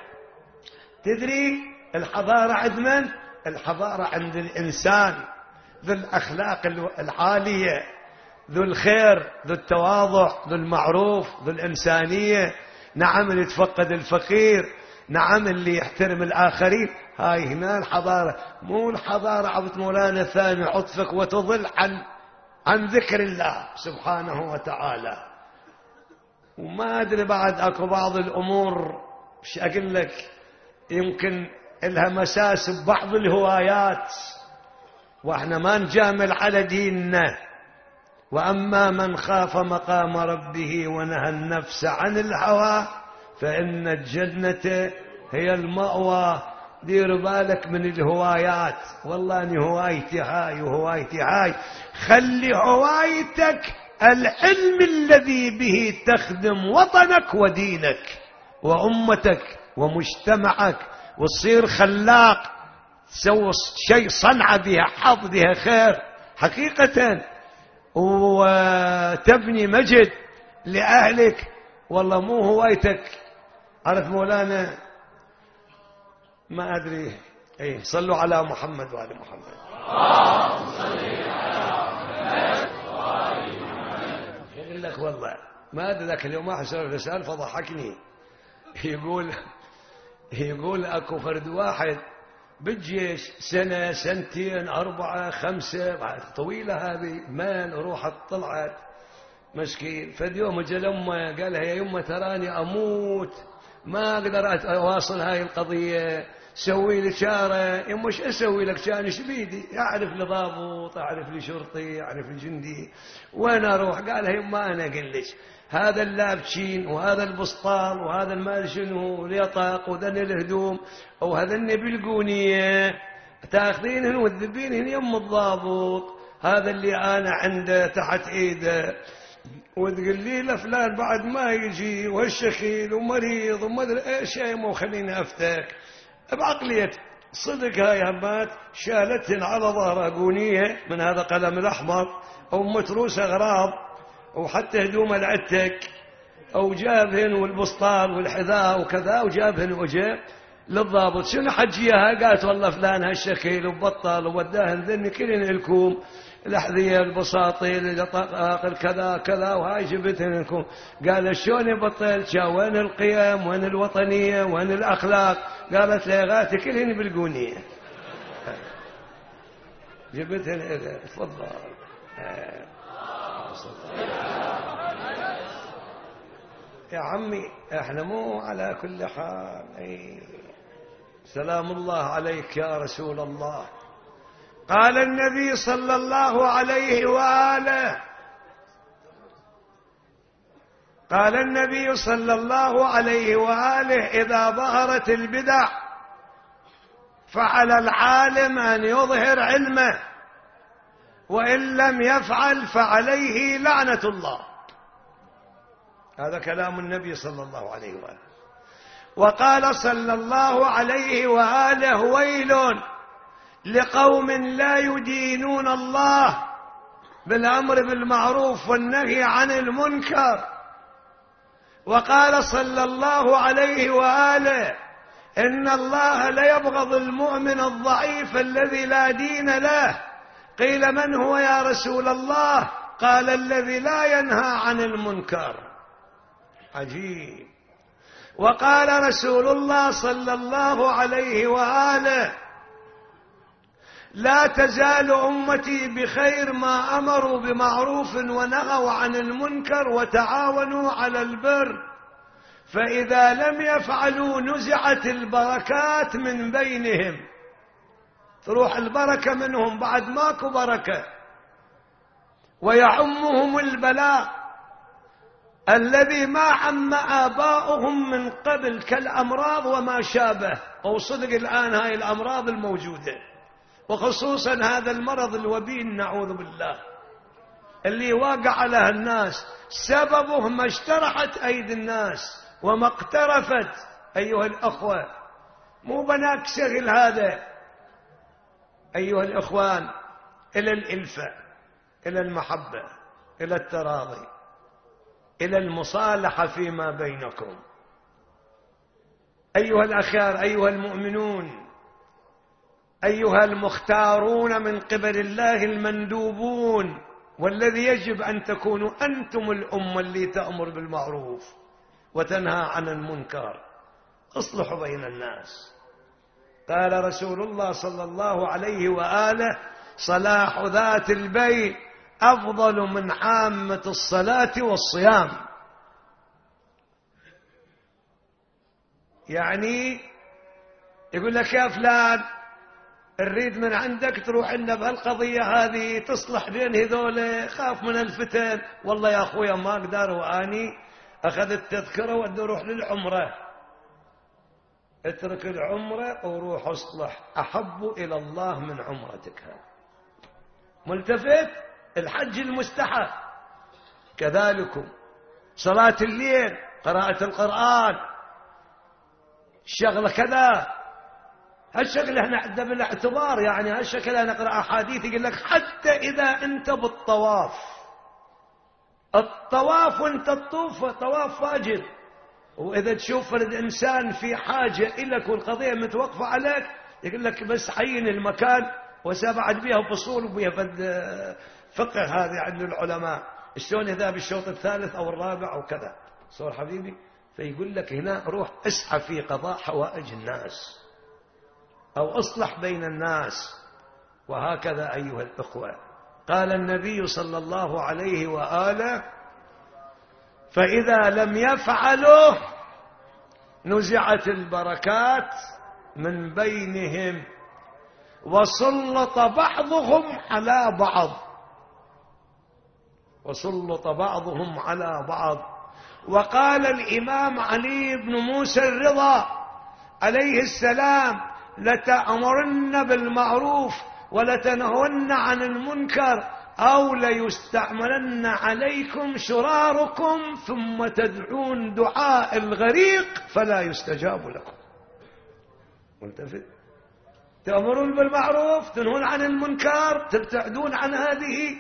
تدري الحضارة عند من؟ الحضارة عند الإنسان ذو الأخلاق العالية، ذو الخير، ذو التواضع، ذو المعروف، ذو الإنسانية. نعم اللي يتفقد الفقير، نعم اللي يحترم الآخرين. هاي هنا الحضارة، مو الحضارة عبد مولانا ثاني عطفك وتضل عن عن ذكر الله سبحانه وتعالى. وما أدري بعد أكو بعض الأمور مش أقول لك يمكن لها مساس ببعض الهوايات، وإحنا ما نجامل على ديننا. وأما من خاف مقام ربه ونهى النفس عن الهوى فإن الجنة هي المأوى. دير بالك من الهوايات، والله أني هوايتي هاي وهوايتي هاي. خلي هوايتك العلم الذي به تخدم وطنك ودينك وأمتك ومجتمعك، وتصير خلاق، تسوي شيء صنعة بها حظ بها خير حقيقة، وتبني مجد لأهلك. والله مو هوايتك. عرف مولانا ما أدري ايه، صلوا على محمد وآل محمد. يقول لك والله ما أدري ذاك اليوم واحد سأل رسالة فضحكني، يقول يقول أكو فرد واحد بالجيش سنة سنتين أربعة خمسة طويلة، هذه مال روحت طلعت مسكين. فاليوم جاء لما قال لها يا يمه تراني أموت ما أقدر أواصل هاي القضية، سوي لي شارة. يمه ايش أسوي لك؟ كان ايش بيدي؟ أعرف لي ضابط، أعرف لي شرطي، أعرف لي جندي، وين أروح؟ قال لها يمه أنا أقول لك هذا اللابشين وهذا البسطال وهذا المال شنو اليطاق وذن الهدوم وهذن بالقونية تاخذينهن وتذبينهن يم الضابط، هذا اللي أنا عنده تحت إيده، وتقول لي لفلان بعد ما يجي والشخيل ومريض وما ادري ايش. يا مو خليني افتك بعقلية صدق. هاي همات شالتهن على ظهرها قونية من هذا قلم الأحمر أو متروس أغراض، وحتى هدوم العتك، أو جابهن والبسطال والحذاء وكذا، وجابهن وجاب للضابط شنو حجيها؟ قالت والله فلان هالشكل وبطل ووداه ذني كلين لكم الأحذية البساطيل الطاقل كذا كذا وهاي جبتها لكم. قال شلون يبطل؟ وين القيم وين الوطنية وين الأخلاق؟ قالت لي غاتي كلهن بالقونية. جبتها لها. تفضل. يا عمي احنا مو على كل حال. اي سلام الله عليك يا رسول الله. قال النبي صلى الله عليه وآله قال النبي صلى الله عليه وآله إذا ظهرت البدع فعلى العالم أن يظهر علمه، وإن لم يفعل فعليه لعنة الله. هذا كلام النبي صلى الله عليه وآله. وقال صلى الله عليه وآله ويل لقوم لا يدينون الله بالأمر بالمعروف والنهي عن المنكر. وقال صلى الله عليه وآله إن الله ليبغض المؤمن الضعيف الذي لا دين له. قيل من هو يا رسول الله؟ قال الذي لا ينهى عن المنكر. عجيب. وقال رسول الله صلى الله عليه وآله لا تزال أمتي بخير ما أمروا بمعروف ونهوا عن المنكر وتعاونوا على البر، فإذا لم يفعلوا نزعت البركات من بينهم. تروح البركة منهم بعد ماكو بركة، ويعمهم البلاء الذي ما عم آباؤهم من قبل كالأمراض وما شابه. وصدق الآن هاي الأمراض الموجودة، وخصوصا هذا المرض الوبين نعوذ بالله اللي واقع على الناس، سببه ما اشترحت أيدي الناس وما اقترفت. أيها الأخوة مو بناك شغل هذا. أيها الإخوان إلى الإلفة، إلى المحبة، إلى التراضي، إلى المصالحة فيما بينكم. أيها الأخيار، أيها المؤمنون، أيها المختارون من قبل الله المندوبون، والذي يجب أن تكونوا أنتم الأمة اللي تأمر بالمعروف وتنهى عن المنكر. اصلحوا بين الناس. قال رسول الله صلى الله عليه وآله صلاح ذات البين أفضل من عامة الصلاة والصيام. يعني يقول لك يا فلان نريد من عندك تروح لنا بهالقضية هذه تصلح بين هذول، خاف من الفتن. والله يا أخويا ما أقدر، وأني أخذت تذكرة ودي أروح للعمرة. اترك العمرة وروح اصلح، أحب إلى الله من عمرتك هذه. ملتفت الحج المستحب كذلكم، صلاة الليل، قراءة القرآن، الشغلة كذا. هالشكل احنا عندنا بالاعتبار، يعني هالشكل انا اقرا احاديث يقول لك حتى اذا انت بالطواف، الطواف وانت تطوف طواف واجب، واذا تشوف فرد انسان في حاجه الك والقضيه متوقفه عليك يقول لك بس حين المكان وسبعد بها فصول وبها فقه. هذه عند العلماء شلون اذا بالشوط الثالث او الرابع او كذا صور حبيبي. فيقول لك هنا روح اسعى في قضاء حوائج الناس أو أصلح بين الناس. وهكذا أيها الأخوة قال النبي صلى الله عليه وآله فإذا لم يفعلوا نزعت البركات من بينهم وسلط بعضهم على بعض وسلط بعضهم على بعض. وقال الإمام علي بن موسى الرضا عليه السلام لتأمرن بالمعروف ولتنهون عن المنكر أو ليستعملن عليكم شراركم ثم تدعون دعاء الغريق فلا يستجاب لكم. ملتفت. تأمرون بالمعروف، تنهون عن المنكر، تبتعدون عن هذه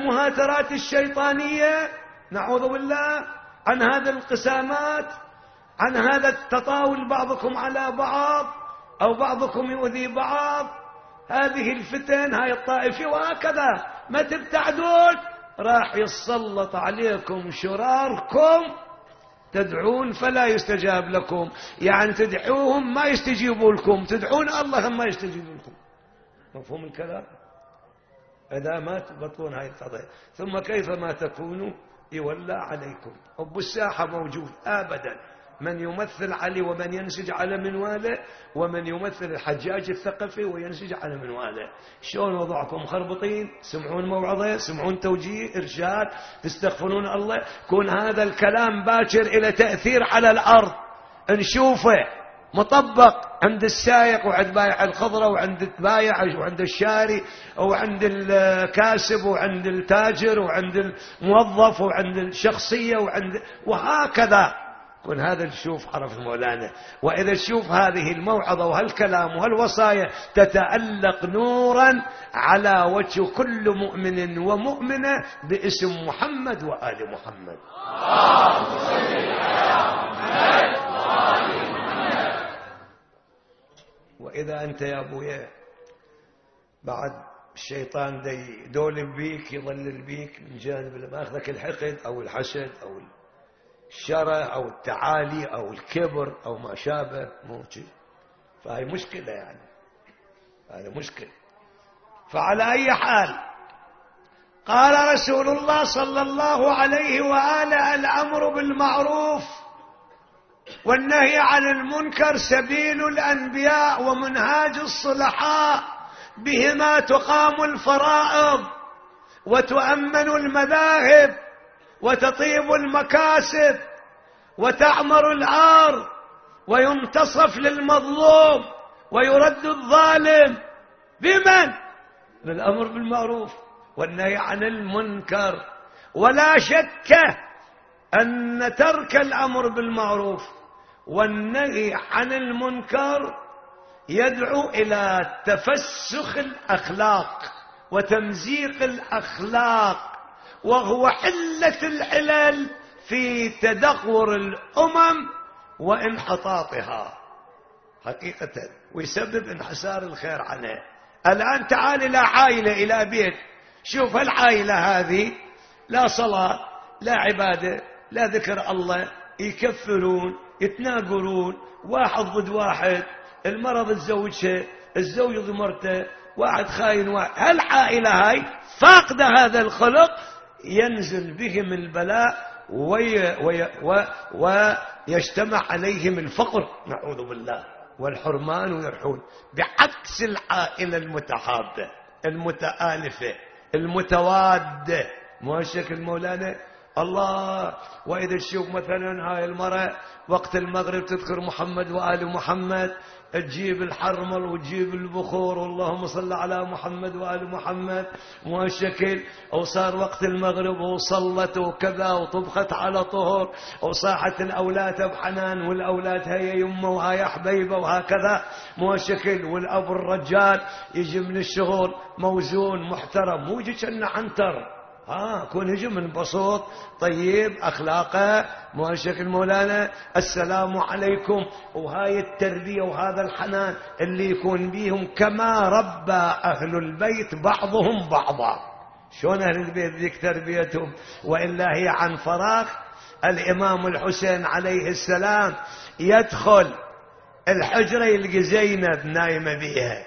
المهاترات الشيطانية، نعوذ بالله، عن هذه القسامات عن هذا التطاول بعضكم على بعض أو بعضكم يؤذي بعض، هذه الفتن، هاي الطائفة، وهكذا ما تبتعدون راح يسلط عليكم شراركم، تدعون فلا يستجاب لكم، يعني تدعوهم ما يستجيبوا لكم، تدعون الله ما يستجيب لكم. مفهوم الكلام؟ إذا ما تبطلون هاي القضية، ثم كيف ما تكونوا يولى عليكم. أبو الساحة موجود أبدا، من يمثل علي ومن ينسج على منواله، ومن يمثل الحجاج الثقفي وينسج على منواله. شلون وضعكم خربطين؟ سمعون موعظة، سمعون توجيه، إرشاد، تستغفرون الله. كون هذا الكلام باكر إلى تأثير على الأرض، نشوفه مطبق عند السائق وعند بائع الخضرة وعند البايع وعند الشاري وعند الكاسب وعند التاجر وعند الموظف وعند الشخصية وعند، وهكذا. كن هذا نشوف عرف مولانا. وإذا تشوف هذه الموعظة وهالكلام وهالوصايا تتألق نورا على وجه كل مؤمن ومؤمنة باسم محمد وآل محمد. وإذا أنت يا أبويا بعد الشيطان دي دول بيك يظلل بيك من جانب ماخذك الحقد أو الحسد أو الشرع أو التعالي أو الكبر أو ما شابه، موجود، فهي مشكلة، يعني هذا مشكلة. فعلى أي حال قال رسول الله صلى الله عليه وآله: الأمر بالمعروف والنهي عن المنكر سبيل الأنبياء ومنهاج الصلحاء، بهما تقام الفرائض وتؤمن المذاهب وتطيب المكاسب وتعمر الأرض وينتصف للمظلوم ويرد الظالم. بمن؟ بالأمر بالمعروف والنهي عن المنكر. ولا شك أن ترك الأمر بالمعروف والنهي عن المنكر يدعو إلى تفسخ الأخلاق وتمزيق الأخلاق، وهو حلة العلل في تدهور الأمم وانحطاطها حقيقة، ويسبب انحسار الخير عنها. الآن تعال إلى عائلة، إلى بيت، شوف العائلة هذه لا صلاة لا عبادة لا ذكر الله، يكفرون يتناقرون، واحد ضد واحد، المرض الزوجة، الزوج ضد مرته، واحد خاين واحد. هالعائلة هاي فاقدة هذا الخلق، ينزل بهم البلاء وي وي و ويجتمع عليهم الفقر، نعوذ بالله، والحرمان ويرحون. بعكس العائلة المتحابة المتآلفة المتوادة، مو هالشكل مولانا الله. وإذا تشوف مثلا هاي المرأة وقت المغرب تذكر محمد وآل محمد، تجيب الحرمل وتجيب البخور، اللهم صل على محمد وآل محمد، مو هالشكل. أو صار وقت المغرب وصلت وكذا وطبخت على طهر وصاحت الأولاد بحنان، والأولاد هي يمه وهاي حبيبة وهكذا، مو هالشكل. والأب الرجال يجي من الشغل موزون محترم، مو يجي كأنه عنتر، ها كون هجم من بسيط طيب أخلاقه، مو هالشكل مولانا. السلام عليكم، وهاي التربية وهذا الحنان اللي يكون بيهم كما ربى أهل البيت بعضهم بعضا. شلون أهل البيت ذيك تربيتهم؟ وإلا هي عن فراغ. الإمام الحسين عليه السلام يدخل الحجرة يلقي زينب نايمة بيها،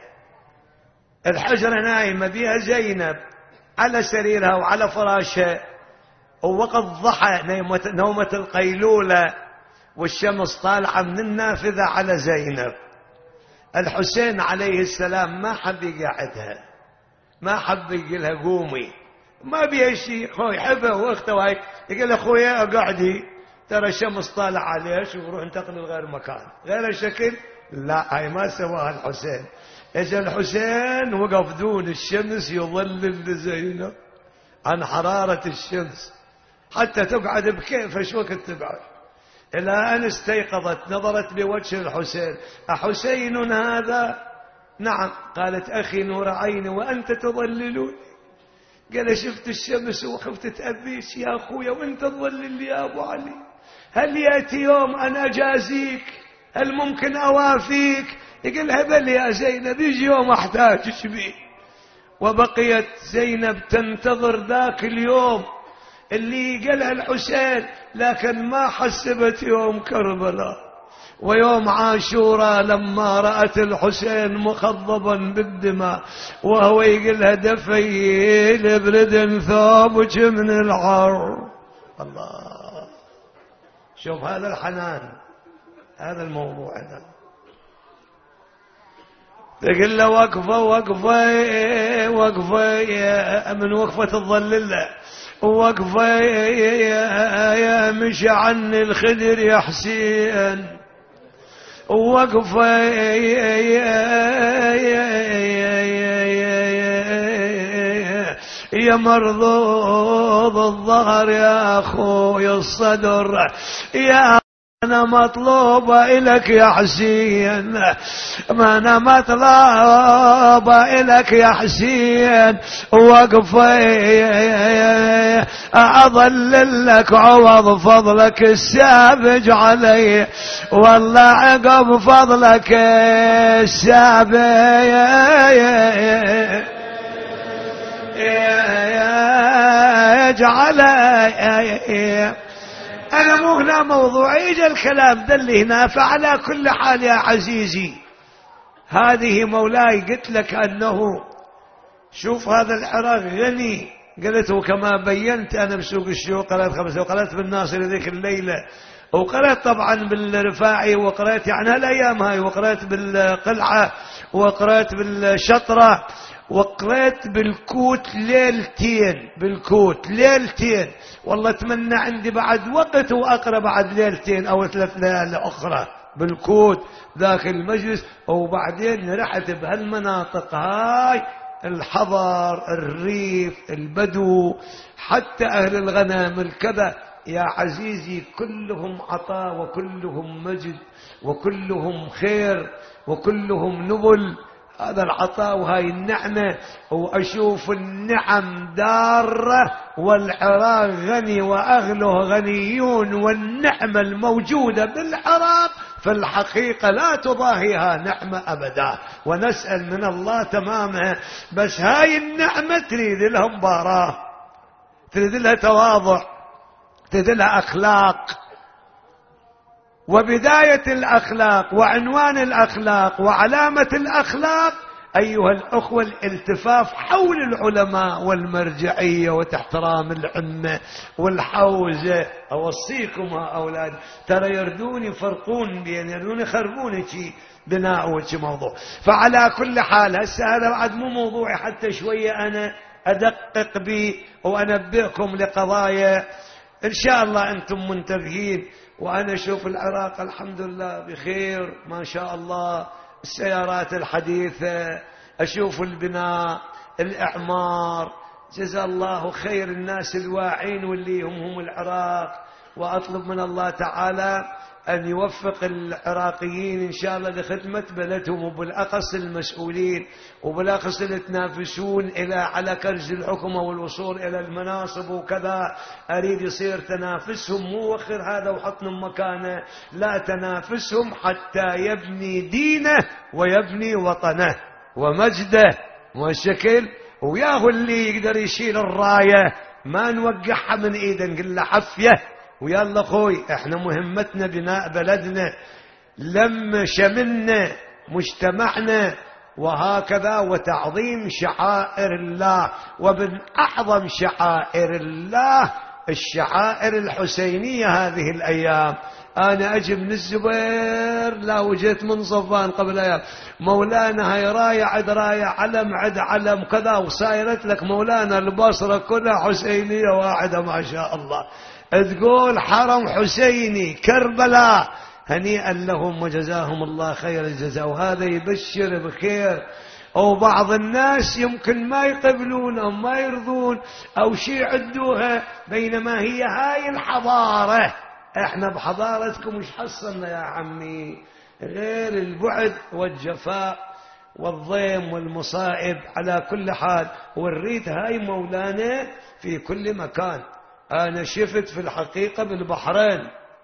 الحجرة نايمة بيها زينب على سريرها وعلى فراشها، ووقت ضحى نومة القيلولة والشمس طالعة من النافذة على زينب. الحسين عليه السلام ما حب يقعدها، ما حب يقولها قومي، ما بيها شيء، هو يحبها واخته وهيك، يقول اخويا اقعدي ترى الشمس طالعة عليش وروح انتقل لغير مكان غير الشكل. لا، هاي ما سواها الحسين. اجى الحسين وقف دون الشمس يظلل لزينب عن حرارة الشمس حتى تقعد بكيفش وقت تقعد، إلى أن استيقظت نظرت بوجه الحسين: أحسين هذا؟ نعم. قالت: أخي نور عيني وأنت تظللون. قال: شفت الشمس وخفت تأذيش يا أخويا وأنت تظلل لي يا أبو علي. هل يأتي يوم أنا أجازيك؟ هل ممكن أوافيك؟ يقول بل يا زينب يجي يوم أحتاجك بيه. وبقيت زينب تنتظر ذاك اليوم اللي قالها الحسين، لكن ما حسبت يوم كربلاء ويوم عاشوراء لما رأت الحسين مخضبا بالدماء وهو يقولها دفي برد ثوبك من العر. الله، شوف هذا الحنان، هذا الموضوع هذا. تقول له وقفة وقفة وقفة من وقفة الظللة، وقفة يا مشى عني الخدر يا حسين، وقفة يا مرضوض الظهر يا أخوي الصدر، يا أنا مطلوبة إلك يا حسين، ما أنا مطلوبة إلك يا حسين، وقفة أظلل لك عوض فضلك السابج علي، والله عقب فضلك السابج علي. أنا مو هنا موضوعي، إجا الكلام دلي هنا. فعلى كل حال يا عزيزي، هذه مولاي قلت لك أنه شوف هذا العراق غني، قلت وكما بينت أنا بسوق الشيوخ قرأت خمسة، وقرأت بالناصر ذيك الليلة، وقرأت طبعا بالرفاعي، وقرأت يعني هالأيام هاي، وقرأت بالقلعة، وقرأت بالشطرة، وقرأت بالكوت ليلتين، بالكوت ليلتين. والله اتمنى عندي بعد وقت وأقرأ بعد ليلتين أو ثلاث ليال أخرى بالكوت داخل المجلس. وبعدين رحت بهالمناطق هاي، الحضر، الريف، البدو، حتى أهل الغنم، الكذا. يا عزيزي كلهم عطاء وكلهم مجد وكلهم خير وكلهم نبل. هذا العطاء وهاي النعمة، وأشوف النعم دارة والعراق غني وأهله غنيون، والنعمة الموجودة بالعراق في الحقيقة لا تضاهيها نعمة أبدا، ونسأل من الله تمامها. بس هاي النعمة تريد لها مباراة، تريد لها تواضع، تريد لها أخلاق. وبداية الأخلاق وعنوان الأخلاق وعلامة الأخلاق أيها الأخوة الالتفاف حول العلماء والمرجعية وتحترام العمة والحوزة. أوصيكم يا أولاد، ترى يردون يفرقون بين، يردون يخربون شيء بناء وشي موضوع. فعلى كل حال هسه هذا بعد مو موضوعي، حتى شوية أنا أدقق به وأنبئكم لقضايا إن شاء الله أنتم منتبهين. وأنا أشوف العراق الحمد لله بخير ما شاء الله، السيارات الحديثة، أشوف البناء، الإعمار، جزا الله خير الناس الواعين واللي هم هم العراق. وأطلب من الله تعالى أن يوفق العراقيين إن شاء الله لخدمة بلدهم، وبالأخص المسؤولين، وبالأخص اللي تنافسون إلى على كرز الحكومة والوصول إلى المناصب وكذا. أريد يصير تنافسهم، مو وخر هذا وحطنهم مكانه، لا، تنافسهم حتى يبني دينه ويبني وطنه ومجده والشكل، وياهو اللي يقدر يشيل الراية ما نوقعها من إيده، نقول له حفيه ويلا خوي، احنا مهمتنا بناء بلدنا، لم شملنا مجتمعنا، وهكذا، وتعظيم شعائر الله. ومن أعظم شعائر الله الشعائر الحسينية هذه الأيام. أنا أجي من الزبير، لا وجيت من صفان قبل أيام، مولانا هاي راية عد راية، علم عد علم كذا، وصايرت لك مولانا البصرة كلها حسينية واحدة ما شاء الله، تقول حرم حسيني كربلاء. هنيئا لهم وجزاهم الله خير الجزاء، وهذا يبشر بخير. أو بعض الناس يمكن ما يقبلون ما يرضون أو شيء عدوها، بينما هي هاي الحضارة. احنا بحضارتكم مش حصلنا يا عمي غير البعد والجفاء والضيم والمصائب. على كل حال، وريت هاي مولانا في كل مكان. أنا شفت في الحقيقة بالبحرين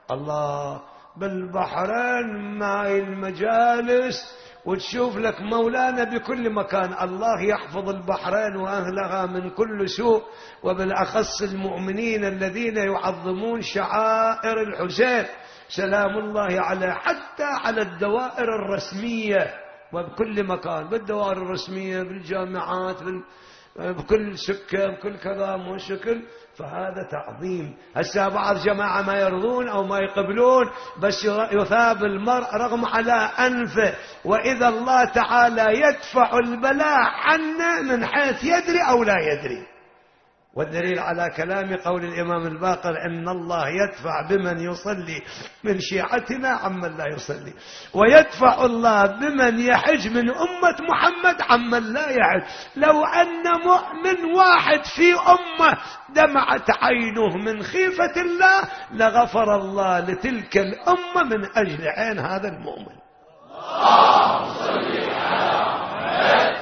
الله بالبحرين ماي المجالس وتشوف لك مولانا بكل مكان. الله يحفظ البحرين وأهلها من كل سوء، وبالأخص المؤمنين الذين يعظمون شعائر الحسين سلام الله عليه، حتى على الدوائر الرسمية وبكل مكان، بالدوائر الرسمية بالجامعات بكل سكة بكل كذا مو شكل، فهذا تعظيم. هسه بعض جماعة ما يرضون أو ما يقبلون، بس يثاب المرء رغم على أنفه، وإذا الله تعالى يدفع البلاء عنا من حيث يدري أو لا يدري. والدليل على كلام قول الإمام الباقر إن الله يدفع بمن يصلي من شيعتنا عمن لا يصلي، ويدفع الله بمن يحج من أمة محمد عمن لا يحج. لو أن مؤمن واحد في أمة دمعت عينه من خيفة الله لغفر الله لتلك الأمة من أجل عين هذا المؤمن. اللهم صل على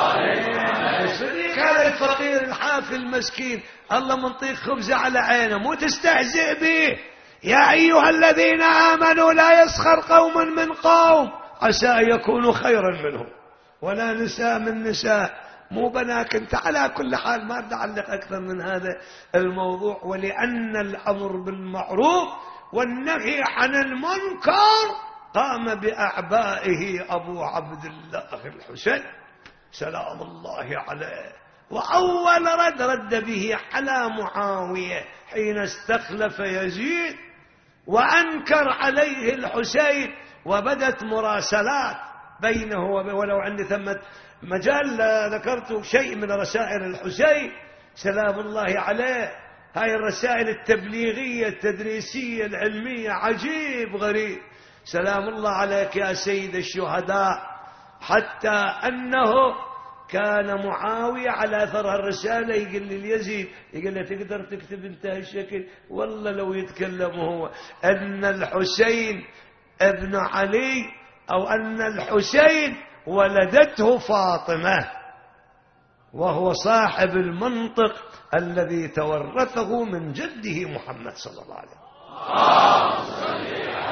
هذا الفقير الحافي المسكين، الله منطيق خبزة على عينه، مو تستهزئ به. يا أيها الذين آمنوا لا يسخر قوم من قوم عسى أن يكونوا خيرا منهم ولا نساء من نساء، مو بناك انت. على كل حال ما بدي أعلق أكثر من هذا الموضوع، ولأن الأمر بالمعروف والنهي عن المنكر قام بأعبائه أبو عبد الله الحسين سلام الله عليه. وأول رد رد به على معاوية حين استخلف يزيد وأنكر عليه الحسين، وبدت مراسلات بينه وبين، ولو عندي ثمة مجال ذكرت شيء من رسائل الحسين سلام الله عليه. هاي الرسائل التبليغية التدريسية العلمية عجيب غريب سلام الله عليك يا سيد الشهداء، حتى أنه كان معاوية على أثر الرسالة يقول لليزيد، يقول له تقدر تكتب انت هالشكل؟ والله لو يتكلم هو أن الحسين ابن علي أو أن الحسين ولدته فاطمة، وهو صاحب المنطق الذي تورثه من جده محمد صلى الله عليه وسلم.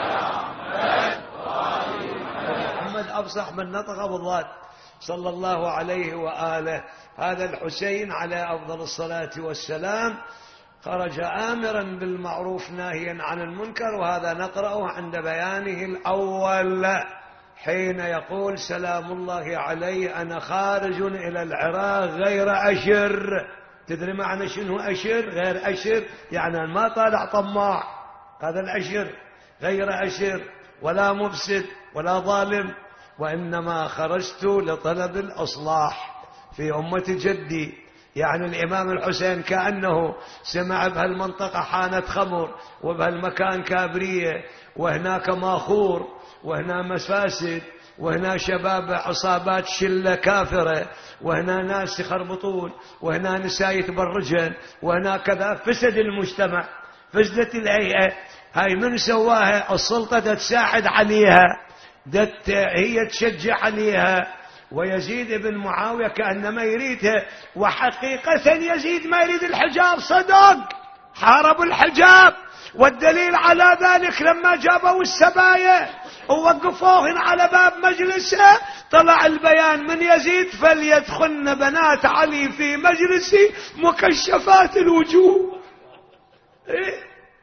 محمد أفصح من نطق بالضاد صلى الله عليه وآله. هذا الحسين على أفضل الصلاة والسلام خرج آمرا بالمعروف ناهيا عن المنكر، وهذا نقرأه عند بيانه الأول حين يقول سلام الله عليه أنا خارج إلى العراق غير أشر. تدري معنى شنو أشر؟ غير أشر يعني ما طالع طماع، هذا الأشر غير أشر ولا مفسد ولا ظالم، وإنما خرجت لطلب الإصلاح في أمة جدي. يعني الإمام الحسين كأنه سمع بهالمنطقة حانة خمر، وبهالمكان كابرية، وهناك ماخور، وهنا مفاسد، وهنا شباب عصابات شلة كافرة، وهنا ناس يخربطون، وهنا نساء يتبرجن، وهنا كذا. فسد المجتمع، فسدت الهيئة. هاي من سواها؟ السلطة تساعد عليها، دت هي تشجع عليها. ويزيد بن معاوية كأنما يريدها، وحقيقة يزيد ما يريد الحجاب، صدق حاربوا الحجاب. والدليل على ذلك لما جابوا السبايا ووقفوهن على باب مجلسه طلع البيان من يزيد فليدخلن بنات علي في مجلسي مكشفات الوجوه. إيه؟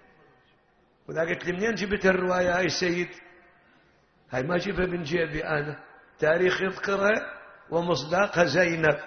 وذا قلت لي منين جبت الرواية هاي سيد؟ هاي ما جيبها من جيبي أنا، تاريخ يذكرها ومصداقها زينب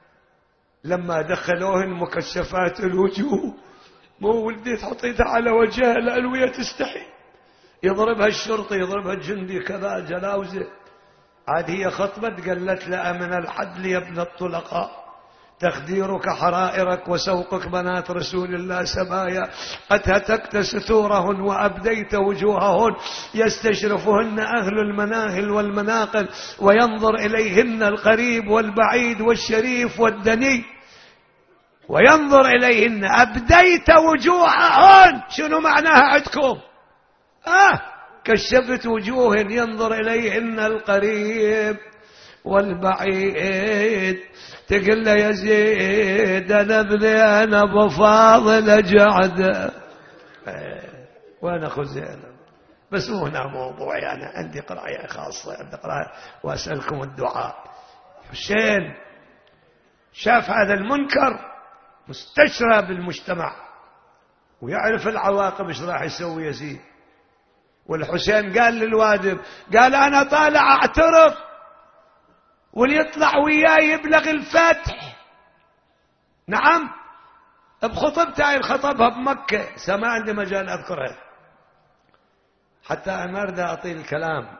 لما دخلوهن مكشفات الوجوه. مو ولدي تحطيتها على وجهها الألوية تستحي، يضربها الشرطي يضربها الجندي كذا جلاوزة. عاد هي خطبت قالت لها من الحد يا ابن الطلقاء تخديرك حرائرك وسوقك بنات رسول الله سبايا، قد هتكت ستورهن وأبديت وجوههن، يستشرفهن أهل المناهل والمناقل وينظر إليهن القريب والبعيد والشريف والدني، وينظر إليهن. أبديت وجوههن شنو معناها عندكم؟ آه كشفت وجوه ينظر إليهن القريب والبعيد. تقول له يزيد أنا ابني أنا أبو فاضل جعد. وين أخو زينب؟ بس مو هنا موضوعي، يعني عندي قراية خاصة، عندي قراية وأسألكم الدعاء. حسين شاف هذا المنكر مستشرى بالمجتمع ويعرف العواقب ايش راح يسوي يزيد. والحسين قال للوادب، قال أنا طالع أعترف واللي يطلع وياي يبلغ الفتح. نعم، بخطبتها الخطبها بمكة، سما عندي مجال أذكرها حتى أنا أريد أطيل الكلام،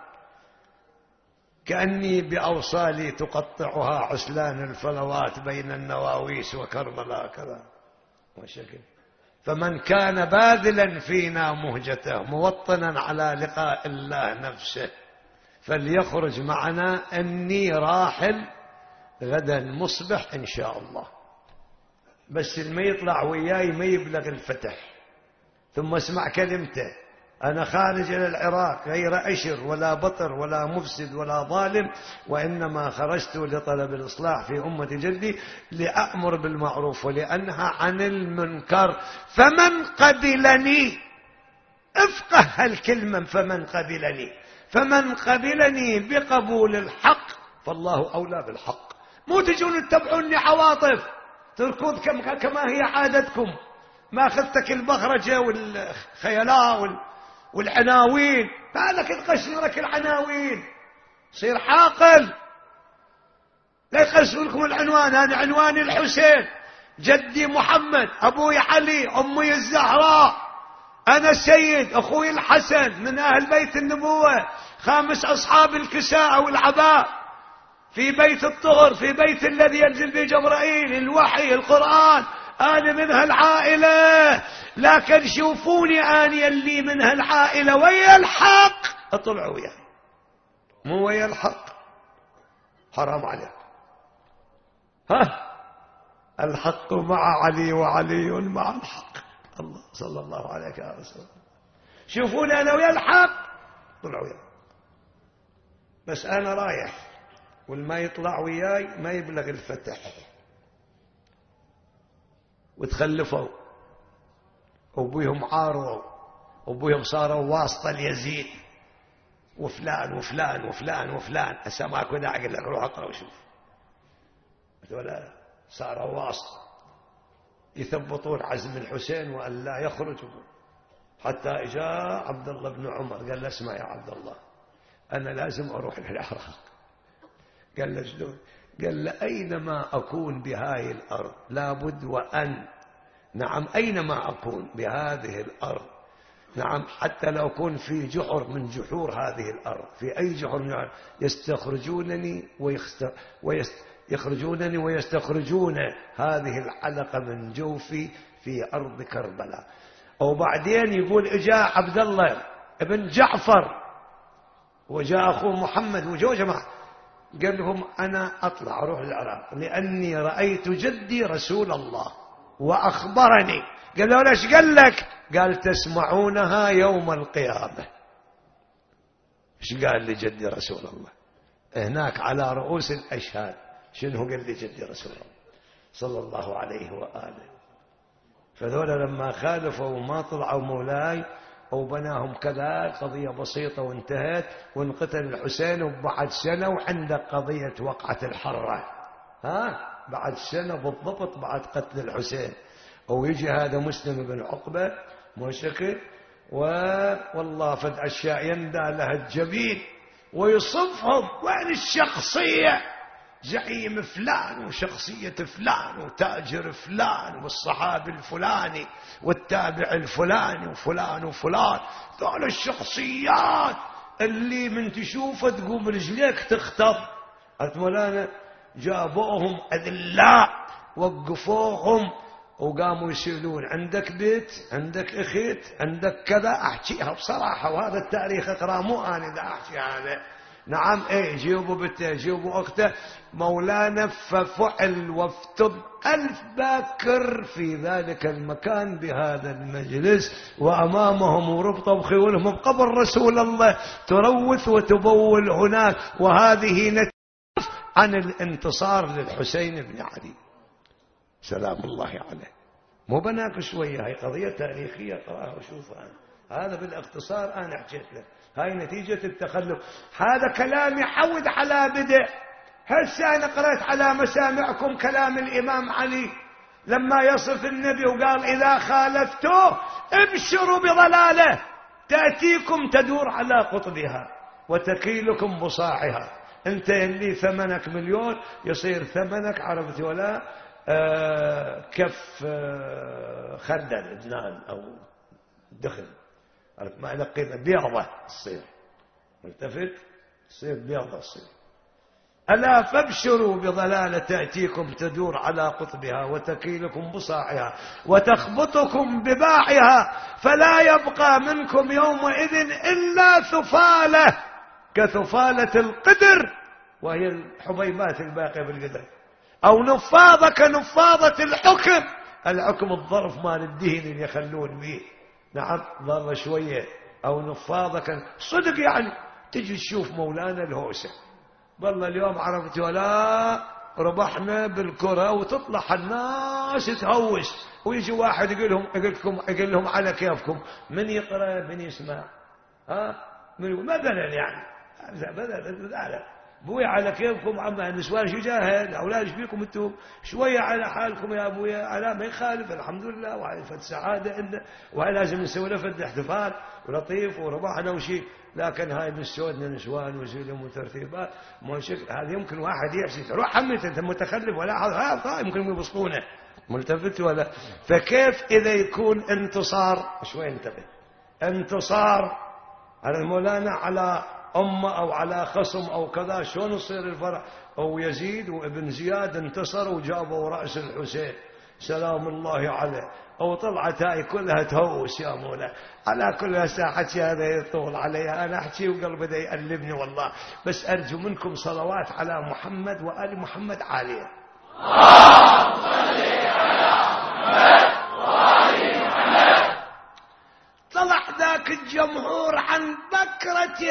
كأني بأوصالي تقطعها عسلان الفلوات بين النواويس وكربلاء كذا وشكل. فمن كان باذلا فينا مهجته موطنا على لقاء الله نفسه فليخرج معنا، أني راحل غدا مصبح إن شاء الله. بس اللي ما يطلع وياي ما يبلغ الفتح. ثم اسمع كلمته، أنا خارج إلى العراق غير أشر ولا بطر ولا مفسد ولا ظالم، وإنما خرجت لطلب الإصلاح في أمة جدي، لأأمر بالمعروف ولأنهى عن المنكر. فمن قبلني، افقه هالكلمة، فمن قبلني فمن قبلني بقبول الحق فالله أولى بالحق. مو تجون تتبعوني عواطف، تركض كما هي عادتكم، ما أخذتك البخرجة والخيلاء والعناوين، مالك تقشرك العناوين، صير عاقل. لا يقشر لكم العنوان، هذا عنوان الحسين، جدي محمد، أبوي علي، أمي الزهراء، أنا السيد، أخوي الحسن من أهل بيت النبوة، خامس أصحاب الكساء والعباء، في بيت الطهر، في بيت الذي ينزل به جبرائيل الوحي القرآن، أنا من هالعائلة. لكن شوفوني أنا اللي من هالعائلة ويا الحق اطلعوا وياي، مو ويا الحق حرام عليك. ها، الحق مع علي وعلي مع الحق. الله صلى الله عليك يا رسول الله. شوفوني أنا ويا الحق طلعوا وياي، بس أنا رايح والما يطلع وياي ما يبلغ الفتح. وتخلفوا وابوهم عاروا وابوهم صاروا واسطة ليزيد وفلان وفلان وفلان وفلان. هسه ماكو داعي اقول لك روح اقرا وشوف، ولا صاروا واسطة يثبطون عزم الحسين وان لا يخرج. حتى جاء عبد الله بن عمر قال له اسمع يا عبد الله، انا لازم اروح للعراق. قال له شلون؟ قال له أينما أكون بهاي الأرض لابد وأن، نعم أينما أكون بهذه الأرض، نعم حتى لو أكون في جحر من جحور هذه الأرض، في أي جحر من جحور يستخرجونني ويخست... ويست... يخرجونني ويستخرجون هذه العلقة من جوفي في أرض كربلاء. وبعدين يقول إجاء عبد الله ابن جعفر وجاء أخوه محمد وجو جماعة، قال لهم أنا أطلع أروح العراق لأني رأيت جدي رسول الله وأخبرني. قال له ليش؟ قال لك، قال تسمعونها يوم القيامة. ايش قال لي جدي رسول الله هناك على رؤوس الأشهاد؟ شنو قال لي جدي رسول الله صلى الله عليه وآله؟ فذولا لما خالفوا وما طلعوا مولاي وبناهم كذا قضية بسيطة وانتهت، وانقتل الحسين وبعد سنة وعندك قضية وقعة الحرة، ها بعد سنة بالضبط بعد قتل الحسين. ويجي هذا مسلم بن عقبة مشكل والله فد أشياء يندى لها الجبين ويصفهم، وين الشخصية زعيم فلان وشخصية فلان وتاجر فلان والصحابي الفلاني والتابع الفلاني وفلان وفلان، دول الشخصيات اللي من تشوفه تقوم رجليك تخطب. قلت مولانا جابوهم أذلاء وقفوهم وقاموا يسألون عندك بيت، عندك أخيت، عندك كذا، أحكيها بصراحة وهذا التاريخ اقرأ مو أنا ذا أحكي هذا. نعم ايه جيبوا بنته جيبوا اخته. مولانا ففعل وافتض ألف باكر في ذلك المكان بهذا المجلس وأمامهم وربطوا بخيولهم بقبر رسول الله تروث وتبول هناك. وهذه نتيجة عن الانتصار للحسين بن علي سلام الله عليه. مو بناك شوية، هي قضية تاريخية قراها وشوفها. هذا بالاختصار أنا حكيت لك. هاي نتيجة التخلف. هذا كلام يحود على بدء. هسه أنا قرأت على مسامعكم كلام الإمام علي لما يصف النبي وقال إذا خالفتوه ابشروا بضلاله تأتيكم تدور على قطبها وتكيلكم بصاعها. انت اللي ثمنك مليون يصير ثمنك عرفت ولا آه كف آه خردل لبنان او دخل، عرفت ما له قيمه، بيضه تصير، ملتفت تصير بيضه تصير. ألا فابشروا بضلالة تأتيكم تدور على قطبها وتكيلكم بصاعها وتخبطكم بباعها فلا يبقى منكم يومئذ إلا ثفالة كثفالة القدر، وهي الحبيبات الباقية بالقدر، أو نفاضة كنفاضة الحكم. الحكم الظرف مال الدهن اللي يخلون به، نعم ظل شوية، أو نفاضة كان صدق يعني. تجي تشوف مولانا الهوسة، والله اليوم عرفت ولا ربحنا بالكرة وتطلع الناس تهوس، ويجي واحد يقول لهم يقول لكم يقول لهم على كيفكم، من يقرأ من يسمع، ها من مثلا يعني بدل لا بوي على كيفكم، عما النسوان شو جاهل، اولاد ايش فيكم انتم شويه على حالكم يا ابويا، على ما يخالف الحمد لله، وهي فد سعاده عندنا، وهي لازم نسوي له فد احتفال ولطيف وربحنا وشيء. لكن هاي نسودنا نسوان وزيلهم وترتيبات مو شكل، هذا يمكن واحد يحسي روح حميت انت متخلف ولا هذا يمكن يبسطونه، ملتفت ولا. فكيف اذا يكون انتصار، شوي انتبه، انتصار على المولانا على أمة أو على خصم أو كذا، شلون يصير الفرح؟ أو يزيد وابن زياد انتصر وجابوا رأس الحسين سلام الله عليه، أو طلعت هاي كلها تهوس يا مولا. على كل ساحة هذا يطول عليها، أنا أحكي وقلبي دا يقلبني والله، بس أرجو منكم صلوات على محمد وآل محمد عالية. طلع ذاك الجمهور عن بكرة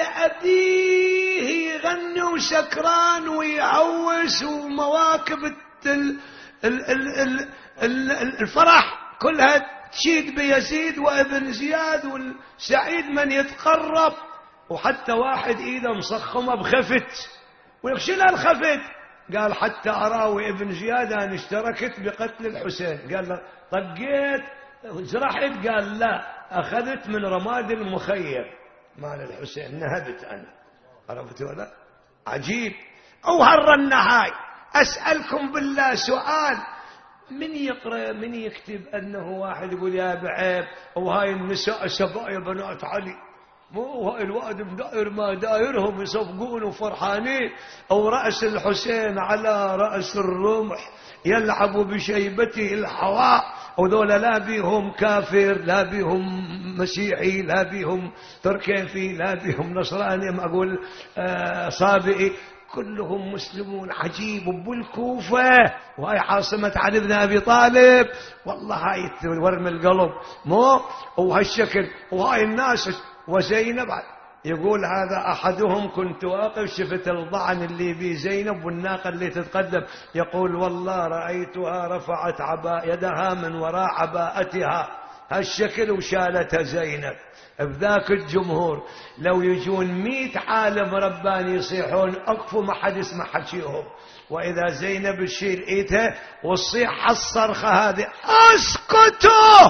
أبيه يغني وسكران ويعوس، ومواكب ال ال ال ال ال الفرح كلها تشيد بيزيد وابن زياد والسعيد من يتقرب، وحتى واحد ايده مصخمه بخفت ويغشلها الخفت، قال حتى اراوي ابن زياد انا اشتركت بقتل الحسين، قال له طقيت جرحت، قال لا أخذت من رماد المخيم مال الحسين نهبت أنا، عرفت ولا؟ عجيب. أو هالرنهاي أسألكم بالله سؤال، من يقرأ من يكتب أنه واحد يقول يا بعيب وهاي النساء سبايا بنات علي، مو هاي الواد مداير ما دايرهم يصفقون وفرحانين، أو رأس الحسين على رأس الرمح يلعب بشيبته الحواء، وذولا لا بيهم كافر لا بيهم مسيحي لا بيهم تركيفي لا بيهم نصراني ما أقول آه صابئي، كلهم مسلمون. عجيب. بالكوفة وهي عاصمة علي بن أبي طالب، والله هاي تورم القلب مو وهالشكل، وهاي الناس. وزينب يقول هذا أحدهم كنت واقف شفت الضعن اللي بي زينب والناقة اللي تتقدم، يقول والله رأيتها رفعت عباء يدها من وراء عباءتها هالشكل وشالتها زينب. بذاك الجمهور لو يجون مئة عالم رباني يصيحون أقفوا ما حد يسمع حكيهم، وإذا زينب تشيل إيتها وتصيح الصرخة هذه اسكتوا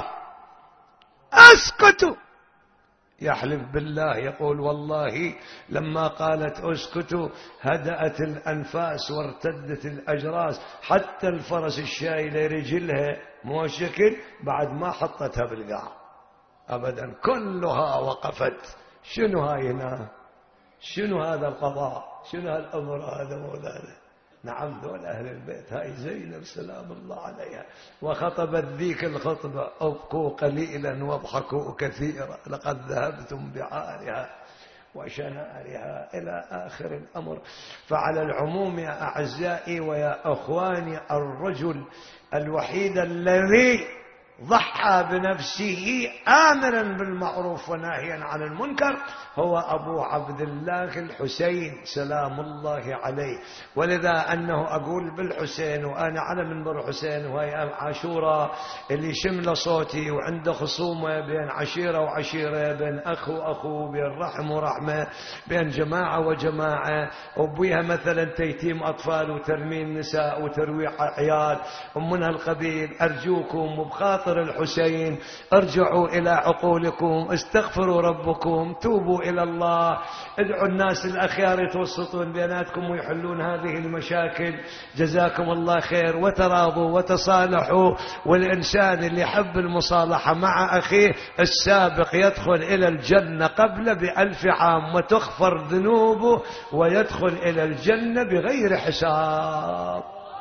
اسكتوا، يحلف بالله يقول والله لما قالت اسكتوا هدأت الأنفاس وارتدت الأجراس، حتى الفرس الشايلة رجلها مو شكل بعد ما حطتها بالقاع أبدا، كلها وقفت. شنو هاي هنا؟ شنو هذا القضاء؟ شنو هالأمر هذا مولانا؟ نعم ذول أهل البيت. هاي زينب سلام الله عليها وخطبت ذيك الخطبة أبكوا قليلا واضحكوا كثيرا لقد ذهبتم بعارها وشنارها إلى آخر الأمر. فعلى العموم يا أعزائي ويا أخواني، الرجل الوحيد الذي ضحى بنفسه آمرا بالمعروف وناهيا عن المنكر هو أبو عبد الله الحسين سلام الله عليه. ولذا أنه أقول بالحسين وأنا على منبر حسين وهي عاشوراء اللي شمل صوتي وعنده خصومة بين عشيرة وعشيرة، بين أخ وأخو، بين رحم ورحمة، بين جماعة وجماعة، وبيها مثلا تيتيم أطفال وترميم نساء وترويع عيال ومن هالقبيل. أرجوكم وبخاطر الحسين ارجعوا إلى عقولكم، استغفروا ربكم، توبوا إلى الله، ادعوا الناس الأخيار يتوسطون بيناتكم ويحلون هذه المشاكل. جزاكم الله خير، وتراضوا وتصالحوا. والإنسان اللي يحب المصالحة مع أخيه السابق يدخل إلى الجنة قبل بألف عام وتغفر ذنوبه ويدخل إلى الجنة بغير حساب.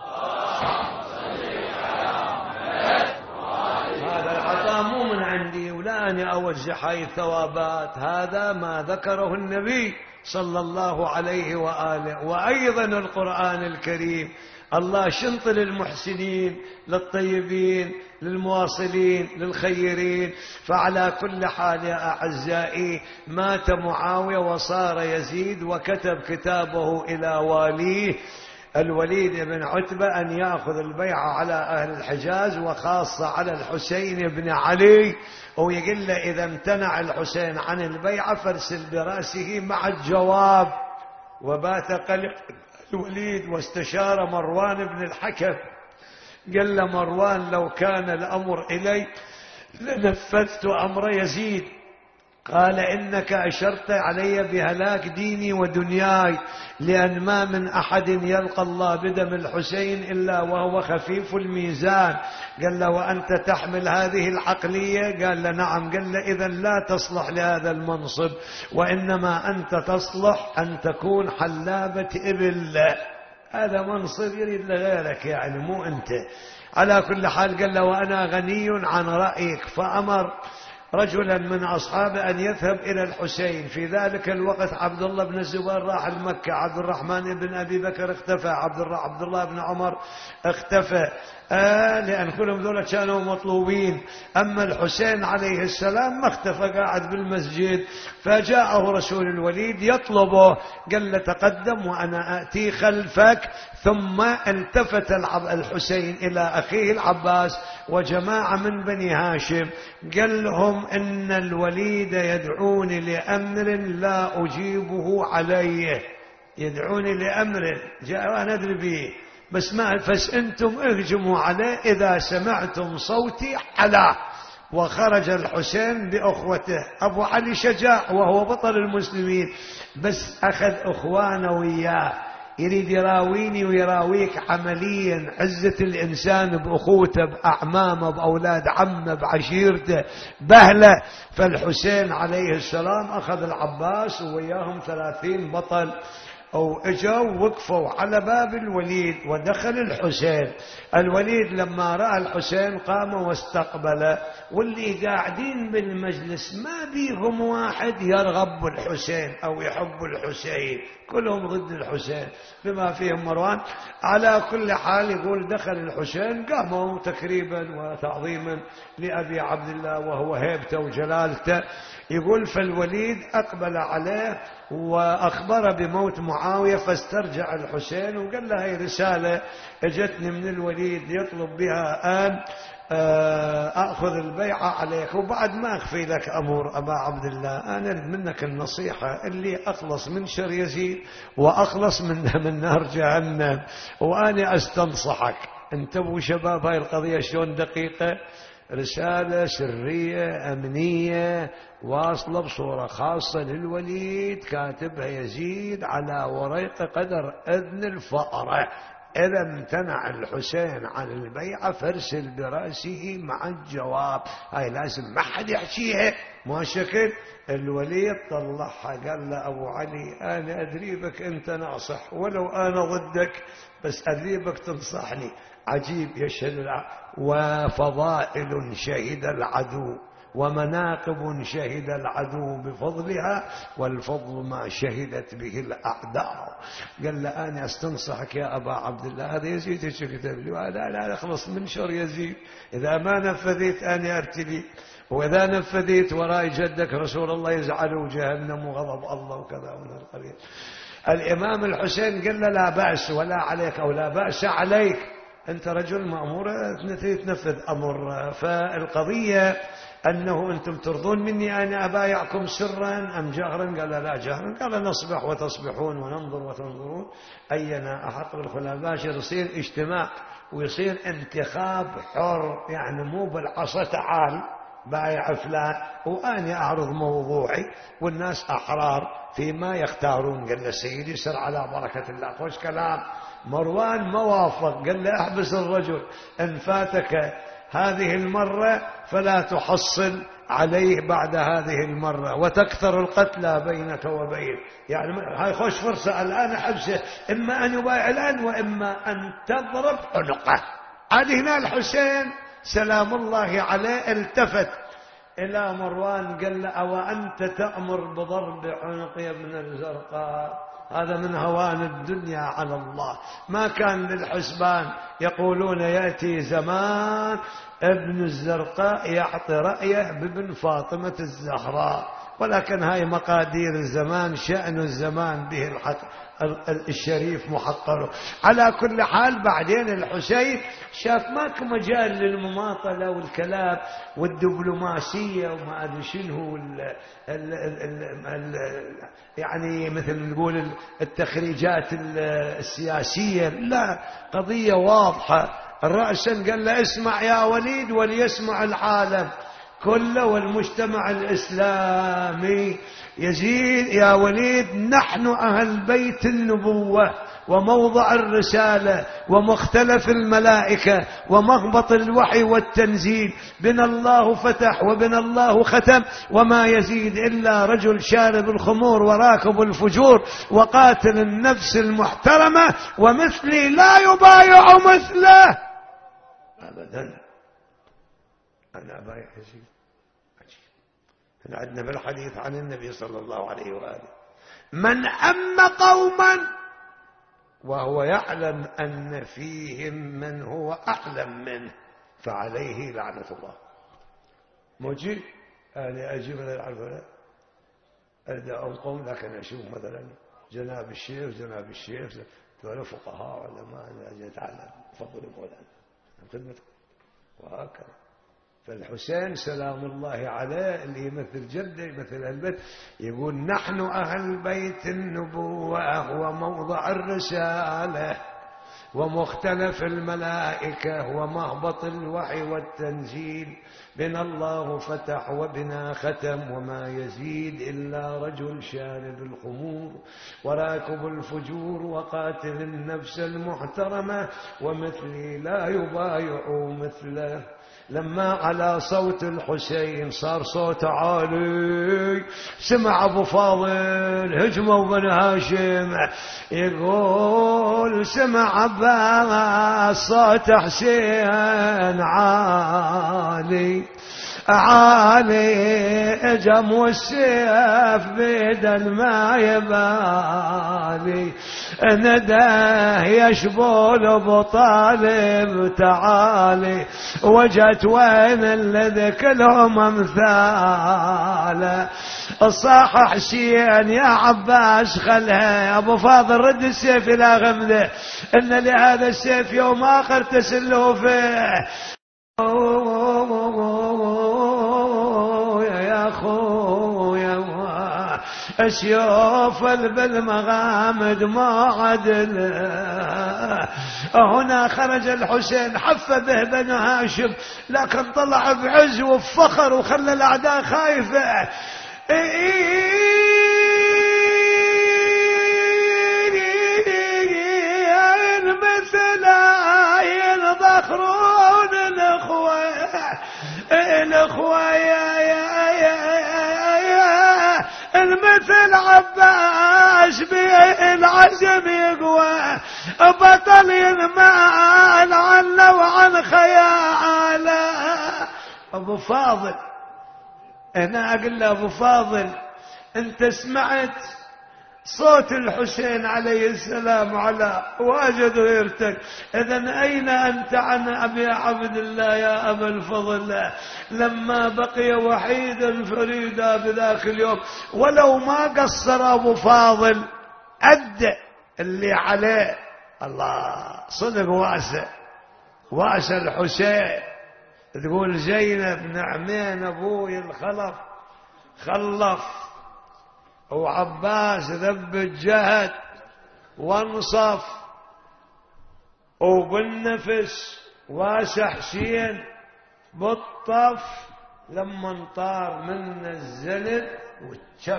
مو من عندي ولا أنا أوزع هاي الثوابات، هذا ما ذكره النبي صلى الله عليه وآله. وأيضا القرآن الكريم الله شنط للمحسنين للطيبين للمواصلين للخيرين. فعلى كل حال يا أعزائي مات معاوية وصار يزيد وكتب كتابه إلى واليه الوليد بن عتبة أن يأخذ البيعة على أهل الحجاز وخاصة على الحسين بن علي، ويقول له إذا امتنع الحسين عن البيعة فارسل برأسه مع الجواب. وبات قلق الوليد واستشار مروان بن الحكم، قال له مروان لو كان الأمر إلي لنفذت أمر يزيد. قال إنك أشرت علي بهلاك ديني ودنياي، لأن ما من أحد يلقى الله بدم الحسين إلا وهو خفيف الميزان. قال له وأنت تحمل هذه العقلية؟ قال له نعم. قال له إذن لا تصلح لهذا المنصب، وإنما أنت تصلح أن تكون حلابة إبل. هذا منصب يريد لغيرك يعني مو أنت. على كل حال قال له وأنا غني عن رأيك. فأمر رجلا من أصحابه أن يذهب إلى الحسين. في ذلك الوقت عبد الله بن الزبير راح المكة، عبد الرحمن بن أبي بكر اختفى، عبد الله بن عمر اختفى، آه لأن كلهم ذولا كانوا مطلوبين. أما الحسين عليه السلام ما اختفى، قاعد بالمسجد. فجاءه رسول الوليد يطلبه، قال له تقدم وأنا آتي خلفك. ثم التفت الحسين إلى أخيه العباس وجماعة من بني هاشم، قال لهم إن الوليد يدعوني لأمر لا أجيبه عليه. يدعوني لأمر جاء وأنا أدري به، بس ما فس أنتم اهجموا عليه إذا سمعتم صوتي على. وخرج الحسين بأخوته. أبو علي شجاع وهو بطل المسلمين، بس أخذ أخوانه وياه، يريد يراويني ويراويك عمليا عزة الإنسان بأخوته بأعمامه بأولاد عمه بعشيرته بهله. فالحسين عليه السلام أخذ العباس وياهم ثلاثين بطل، أو اجوا وقفوا على باب الوليد ودخل الحسين. الوليد لما رأى الحسين قام واستقبله، واللي قاعدين بالمجلس ما بيهم واحد يرغب بالحسين أو يحب الحسين، كلهم ضد الحسين بما فيهم مروان. على كل حال يقول دخل الحسين قاموا تكريبا وتعظيما لأبي عبد الله وهو هيبته وجلالته. يقول فالوليد أقبل عليه وأخبر بموت معاوية، فاسترجع الحسين وقال له هي رسالة اجتني من الوليد يطلب بها أن أخذ البيعة عليك، وبعد ما أخفي لك أمور أبا عبد الله، أنا منك النصيحة اللي أخلص من شر يزيد وأخلص من, من نار جهنم، وأنا أستنصحك انتبهوا شباب هاي القضية شلون دقيقة. رسالة سرية أمنية واصلة بصورة خاصة للوليد كاتبها يزيد على وريق قدر أذن الفأرة. إذا امتنع الحسين عن البيعة فارسل برأسه مع الجواب. هاي لازم ما حد يحكيها، ما شكل. الوليد طلعها قال له أبو علي أنا أدري بك أنت ناصح ولو أنا ضدك، بس أدري بك تنصحني. عجيب يشهد وفضائل شهد العدو ومناقب شهد العدو بفضلها والفضل ما شهدت به الأعداء. قال له أنا استنصحك يا أبا عبد الله، هذا يزيد شو كتب لي، وهذا لا أخلص من شر يزيد، إذا ما نفذت أنا أرتدي، وإذا نفذت وراي جدك رسول الله يزعل جهنم وغضب الله وكذا من القبيل. الإمام الحسين قال له لا بأس ولا عليك أو لا بأس عليك، أنت رجل مأمور تنفذ أمر. فالقضية أنه أنتم ترضون مني أنا أبايعكم سرا أم جهرا؟ قال لا جهرا. قال نصبح وتصبحون وننظر وتنظرون أينا أحق بالخلافة. يصير اجتماع ويصير انتخاب حر، يعني مو بالعصا تعال بايع فلان وأنا أعرض موضوعي والناس أحرار فيما يختارون. قال له سيدي سر على بركة الله. خوش كلام. مروان ما وافق، قال له احبس الرجل، إن فاتك هذه المرة فلا تحصل عليه بعد هذه المرة وتكثر القتلى بينك وبين، يعني هاي خوش فرصة الآن حبسه، إما أن يبايع الآن وإما أن تضرب عنقه. عاد هنا الحسين سلام الله عليه التفت إلى مروان قال له أو أنت تأمر بضرب عنق يا ابن الزرقاء؟ هذا من هوان الدنيا على الله. ما كان للحسبان يقولون يأتي زمان ابن الزرقاء يعطي رأيه بابن فاطمة الزهراء، ولكن هاي مقادير الزمان، شأن الزمان به الحق الشريف محقره. على كل حال بعدين الحسين شاف ماكو مجال للمماطلة والكلام والدبلوماسية وما أدري شنو ال ال ال ال يعني مثل نقول التخريجات السياسية، لا، قضية واضحة. الرأس قال له اسمع يا وليد وليسمع العالم كله والمجتمع الإسلامي. يزيد يا وليد نحن أهل بيت النبوة وموضع الرسالة ومختلف الملائكة ومهبط الوحي والتنزيل، بنا الله فتح وبنا الله ختم، وما يزيد إلا رجل شارب الخمور وراكب الفجور وقاتل النفس المحترمة، ومثلي لا يبايع مثله أبدا. أنا بايع يزيد. عندنا بالحديث عن النبي صلى الله عليه وآله من أم قوما وهو يعلم أن فيهم من هو أعلم منه فعليه لعنة الله. موجود أنا أجيب من العرفة أبدأ أنقم، لكن أشوف مثلا جناب الشيخ جناب الشيخ دول فقهاء علماء أجي أتعلم فضل مولانا خدمتك وهكذا. فالحسين سلام الله عليه اللي يمثل جده يمثل البيت يقول نحن أهل بيت النبوة وموضع الرسالة ومختلف الملائكة ومهبط الوحي والتنزيل، بنا الله فتح وبنا ختم، وما يزيد إلا رجل شارب الخمور وراكب الفجور وقاتل النفس المحترمة، ومثلي لا يبايع مثله. لما على صوت الحسين صار صوت عالي، سمع أبو فاضل هجموا بن هاشم يقول سمع عباس صوت حسين عالي عالي جم والسيف بيد ما يبالي، نده يشبول ابو طالب تعالي، وجت وين الذي كلهم امثاله، صاح حسين يا عباس خلها ابو فاضل رد السيف الى غمده، ان لهذا السيف يوم اخر تسله فيه يا خويا السيوف بالمغامد ما عدل. هنا خرج الحسين حف به بن هاشم، لكن طلع بعز وفخر وخلى الاعداء خايفه. مثل ينضخرون الاخوه الاخوه يا يا يا يا المثل عباس بالعزم يقوى، بطل ينمال عنه وعن خياله. ابو فاضل هنا أقول له أبو فاضل أنت سمعت صوت الحسين عليه السلام على واجد غيرتك، إذن أين أنت عن أبي عبد الله يا أبا الفضل لما بقي وحيدا فريدا بذاك اليوم؟ ولو ما قصر أبو فاضل أدى اللي عليه. الله صدق واسع واسع الحسين. تقول زينب نعمين أبوي الخلف خلف وعباس ذب الجهد وانصف وبالنفس واسع حسين بالطف لما انطار من الزلد والشف.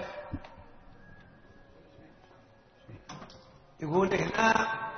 يقول هنا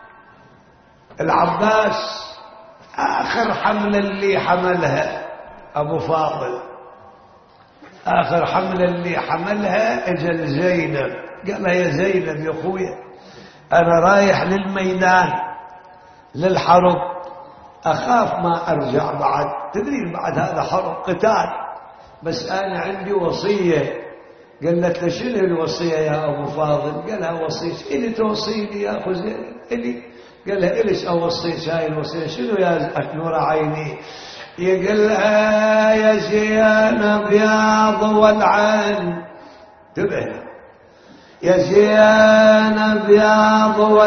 العباس آخر حملة اللي حملها أبو فاضل، آخر حملة اللي حملها أجل زينب. قال لها يا زينب يا أخويا أنا رايح للميدان للحرب، أخاف ما أرجع بعد، تدرين بعد هذا حرب قتال، بس أنا عندي وصية. قالت له شنو الوصية يا أبو فاضل؟ قالها وصية إلي توصيني يا أخو زينب إلي. قال لها إليش أوصيك هاي الوصية؟ شنو يا نور عيني؟ يقول لها يا زينب يا ضوى العين، انتبه يا زينب يا ضوى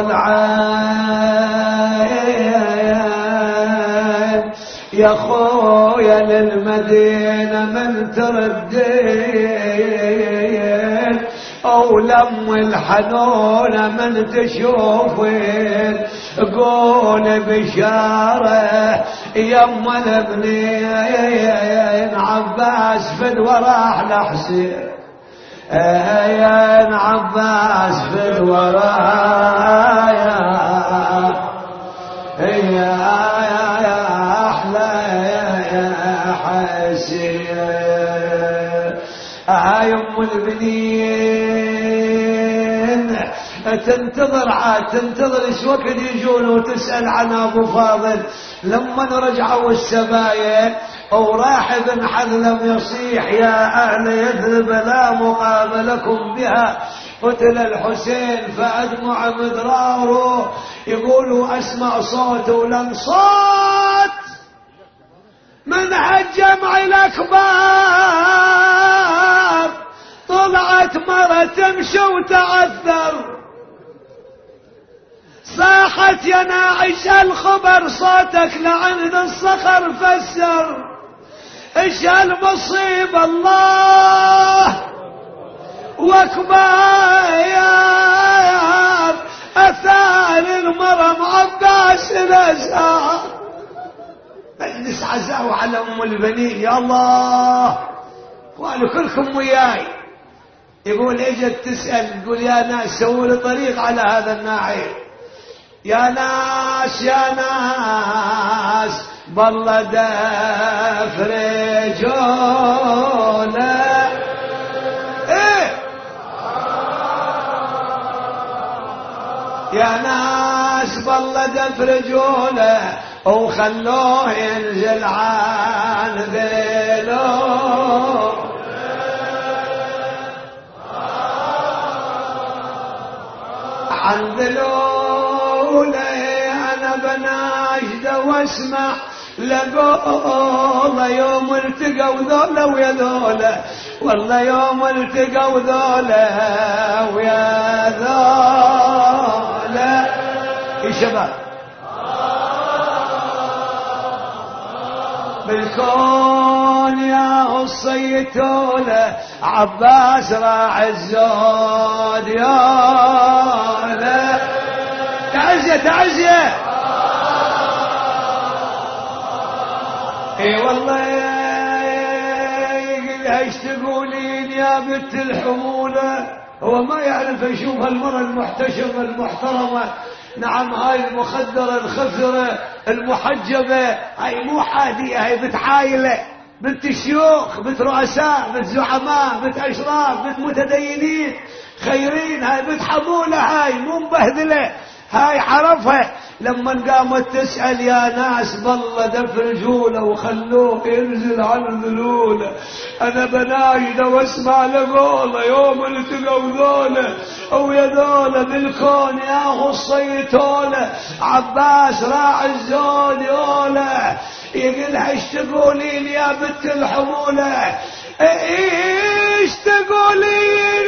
العين يا خويا للمدينة من تردين او لم الحنونة من تشوفين قول بشارة يم الابنين عباس في الوراح لحسين يا عباس في الوراح يا احلى يا حسين هاي ام البنين تنتظر عاد تنتظر ايش وقت يجون وتسأل عن ابو فاضل. لما رجعوا السبايا وراح ابن حذلم يصيح يا اهل يثرب لا مقام لكم بها قتل الحسين فادمع مدراره. يقولوا اسمع صوته لم صوت من هالجمع الاكبر طلعت مرة تمشي وتعثر صاحت يا ناعش الخبر صوتك لعند الصخر فسر ايش هالمصيبة الله واكبر اثار المرم عباس الازهار. مجلس عزاء على ام البنين يا الله قالوا كلكم وياي. يقول اجت تسأل تقول يا ناس سووا لي طريق على هذا الناعي يا ناس يا ناس بالله دفرجونا ايه يا ناس بالله دفرجونا وخلوه ينزل عن ذيلو عن ذيلو انا بناشده واسمع لقوله يوم التقوا ذولا ويا ذولا والله يوم التقوا ذولا ويا ذولا يا شباب بالكون يا الصيتولة عباس راعي الزود يا تعزية تعزية اي والله يقول ايش تقولين يا بنت الحمولة؟ هو ما يعرف يشوف المرأة المحتشمة المحترمة. نعم هاي المخدرة الخفرة المحجبة هاي مو حادية، هاي بنت عايلة بنت شيوخ بنت رؤساء بنت زعماء بنت اشراف بنت متدينين خيرين، هاي بنت حمولة هاي مو مبهدلة هاي عرفها. لما قامت تسأل يا ناس بالله دف رجوله وخلوه ينزل عن ذلوله، أنا بنايده واسمع لقوله يوم التقوا ذوله ويا ذوله بالكون يا خصيتوله، عباس راعي الزود يوله يقلها ايش تقولين يا بنت الحمولة، ايش تقولين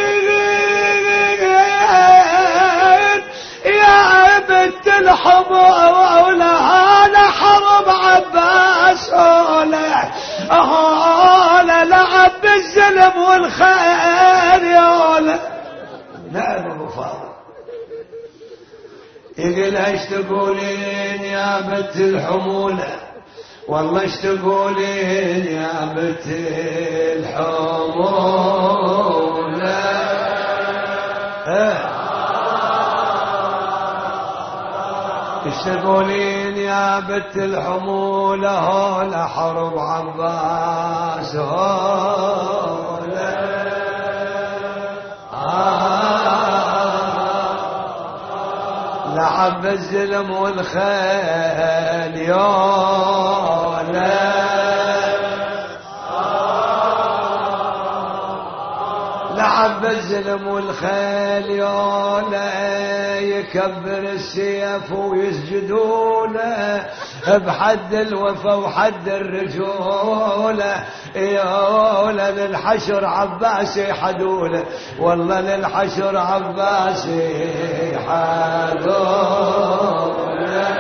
يا بنت الحمولة، انا حرم عباس اوله اوله لعب الزلم والخير يوله. نعم ابو فاضل يقلها ايش تقولين يا بنت الحمولة، والله ايش تقولين يا بنت الحمولة، ايش تقولين يا بنت الحمولة، هولا حرب عباس هولا لعب الزلم والخيل يولا، لعب الزلم والخيل يولا يكبر السيف ويسجدونه بحد الوفا وحد الرجولة، يولا للحشر عباس يحدوله، والله للحشر عباس يحدوله.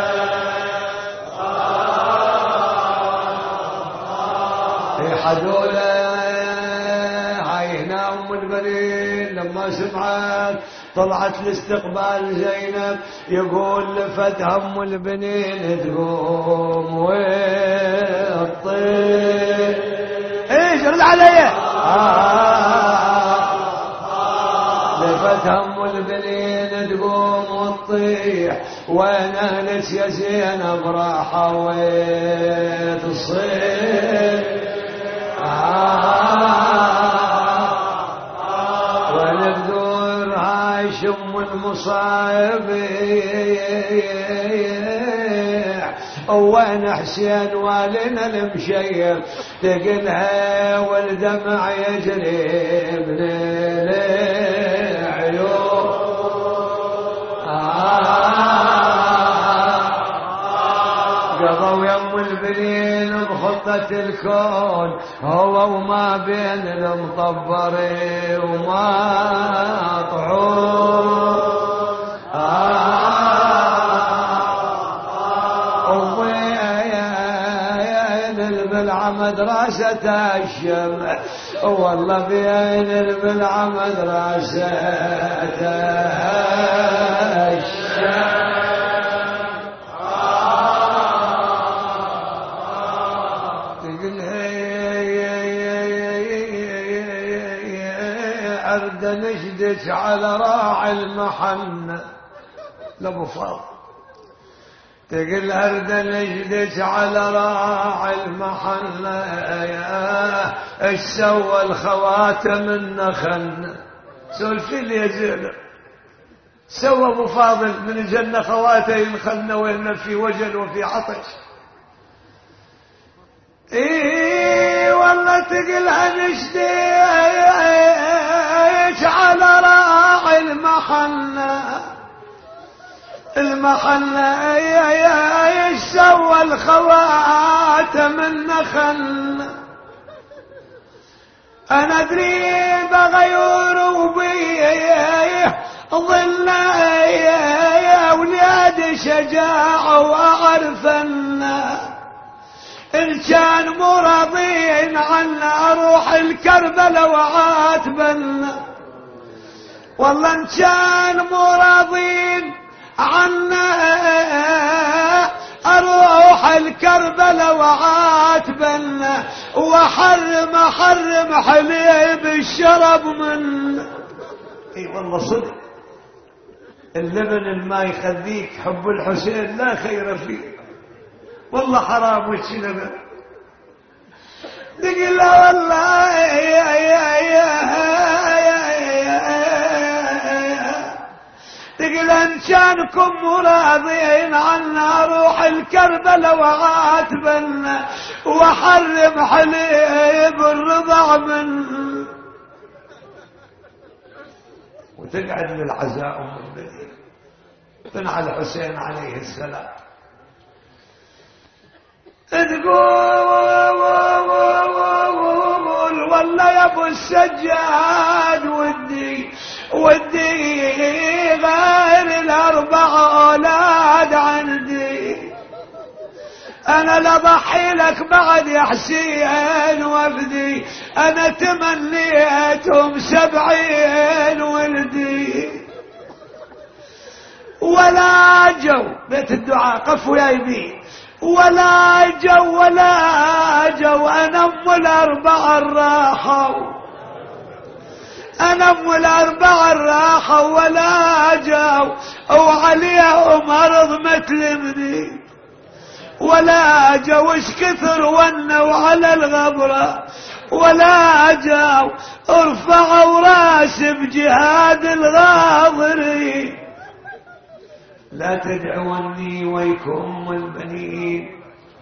يحدوله عينا ام البنين لما سمعت طلعت لاستقبال زينب، يقول لفت هم البنين تقوم وتطير، ايش رد علي آه لفت هم البنين تقوم وتطيح، وين اهلك يا زينب راحة وتصير شم المصايب، وين حسين والنا المشيب، تقلها والدمع يجري من العيون، قضوا يم البنين بخطة الكون، هو وما بين المطبر وما طعون، وبين البلعة مدرسة الشمع، والله بين البلعة مدرسة الشمع. أرد نجدك على راعي المحنة لابو فاضل، تقل أرد نجدك على راعي المحنة، يا ايش سوى الخواتم النخنة، سولفي لي يا زينب سوى ابو فاضل من الجنة خواتم الخنة وإن في وجل وفي عطش، ايه والله تقلها نشديك على راعي المحنة، المحنة ايش سوى الخواتم النخنة، انا ادري بغيور وبيه ظلنا يا ولاد شجاعة واعرف الناس، إن كان مرضين عنا أروح الكربلاء وعاتبنا، والله إن كان مرضين عنا أروح الكربلاء وعاتبنا، وحرم حرم حليب الشرب منا. اي والله صدق، اللبن الماء يخليك، حب الحسين لا خير فيه، والله حرام والشنبه، تقول له والله يا يا يا يا يقول ان كانكم راضين عنا روح الكربلة وعاتبنا وحرم حليب الرضع من وتقعد للعزاء ام المدينة تنعى الحسين عليه السلام تقول والله يا ابو السجاد ودي ودي غير الاربع اولاد عندي انا لضحي لك بعد يا حسين وفدي انا تمنيتهم سبعين ولدي ولا جو بيت الدعاء قفوا يا يمين ولا جو ولا جو انا ام الاربعه الراحه انا ام الاربعه الراحه ولا جو وعليهم مرض متلمني ولا جو اش كثر ونوا على الغبره ولا جو ارفعوا راس بجهاد الغاضرين لا تدعوني ويكم البنين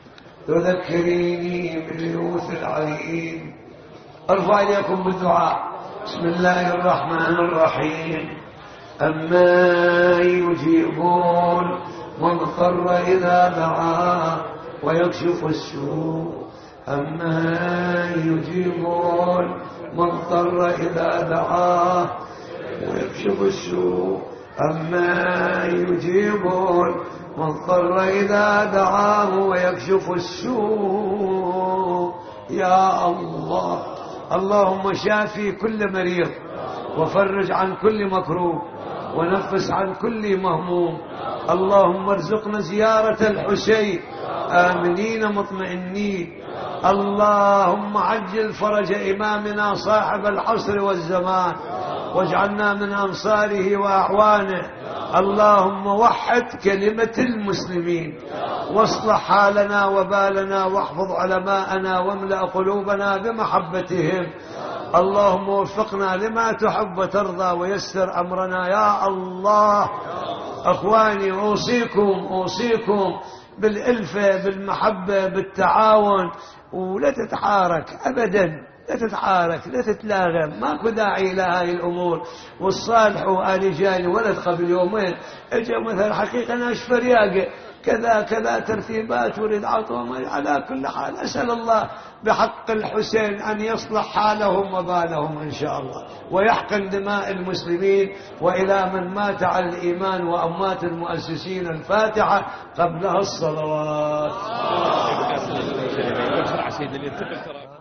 تذكريني باليوث العليم ارفع اليكم بالدعاء بسم الله الرحمن الرحيم أما يجيبون مضطر إذا دعاه ويكشف السوء أما يجيبون مضطر إذا دعاه ويكشف السوء أما يجيبون مضطر إذا دعاه ويكشف السوء يا الله اللهم شافي كل مريض وفرج عن كل مكروب ونفس عن كل مهموم اللهم ارزقنا زيارة الحسين آمنين مطمئنين اللهم عجل فرج إمامنا صاحب العصر والزمان واجعلنا من أنصاره وأعوانه اللهم وحد كلمة المسلمين واصلح حالنا وبالنا واحفظ علماءنا واملأ قلوبنا بمحبتهم اللهم وفقنا لما تحب وترضى ويسر أمرنا يا الله أخواني أوصيكم أوصيكم بالألفة بالمحبة بالتعاون ولا تتعارك أبدا لا تتعارك لا تتلاغم ماكو داعي إلى هاي الأمور والصالح وآل جاني ولد قبل يومين اجا مثلا حقيقة أنا اشفرياقة كذا كذا ترتيبات ورد عطوهم على كل حال أسأل الله بحق الحسين أن يصلح حالهم وبالهم إن شاء الله ويحقن دماء المسلمين وإلى من مات على الإيمان وأموات المؤسسين الفاتحة قبلها الصلوات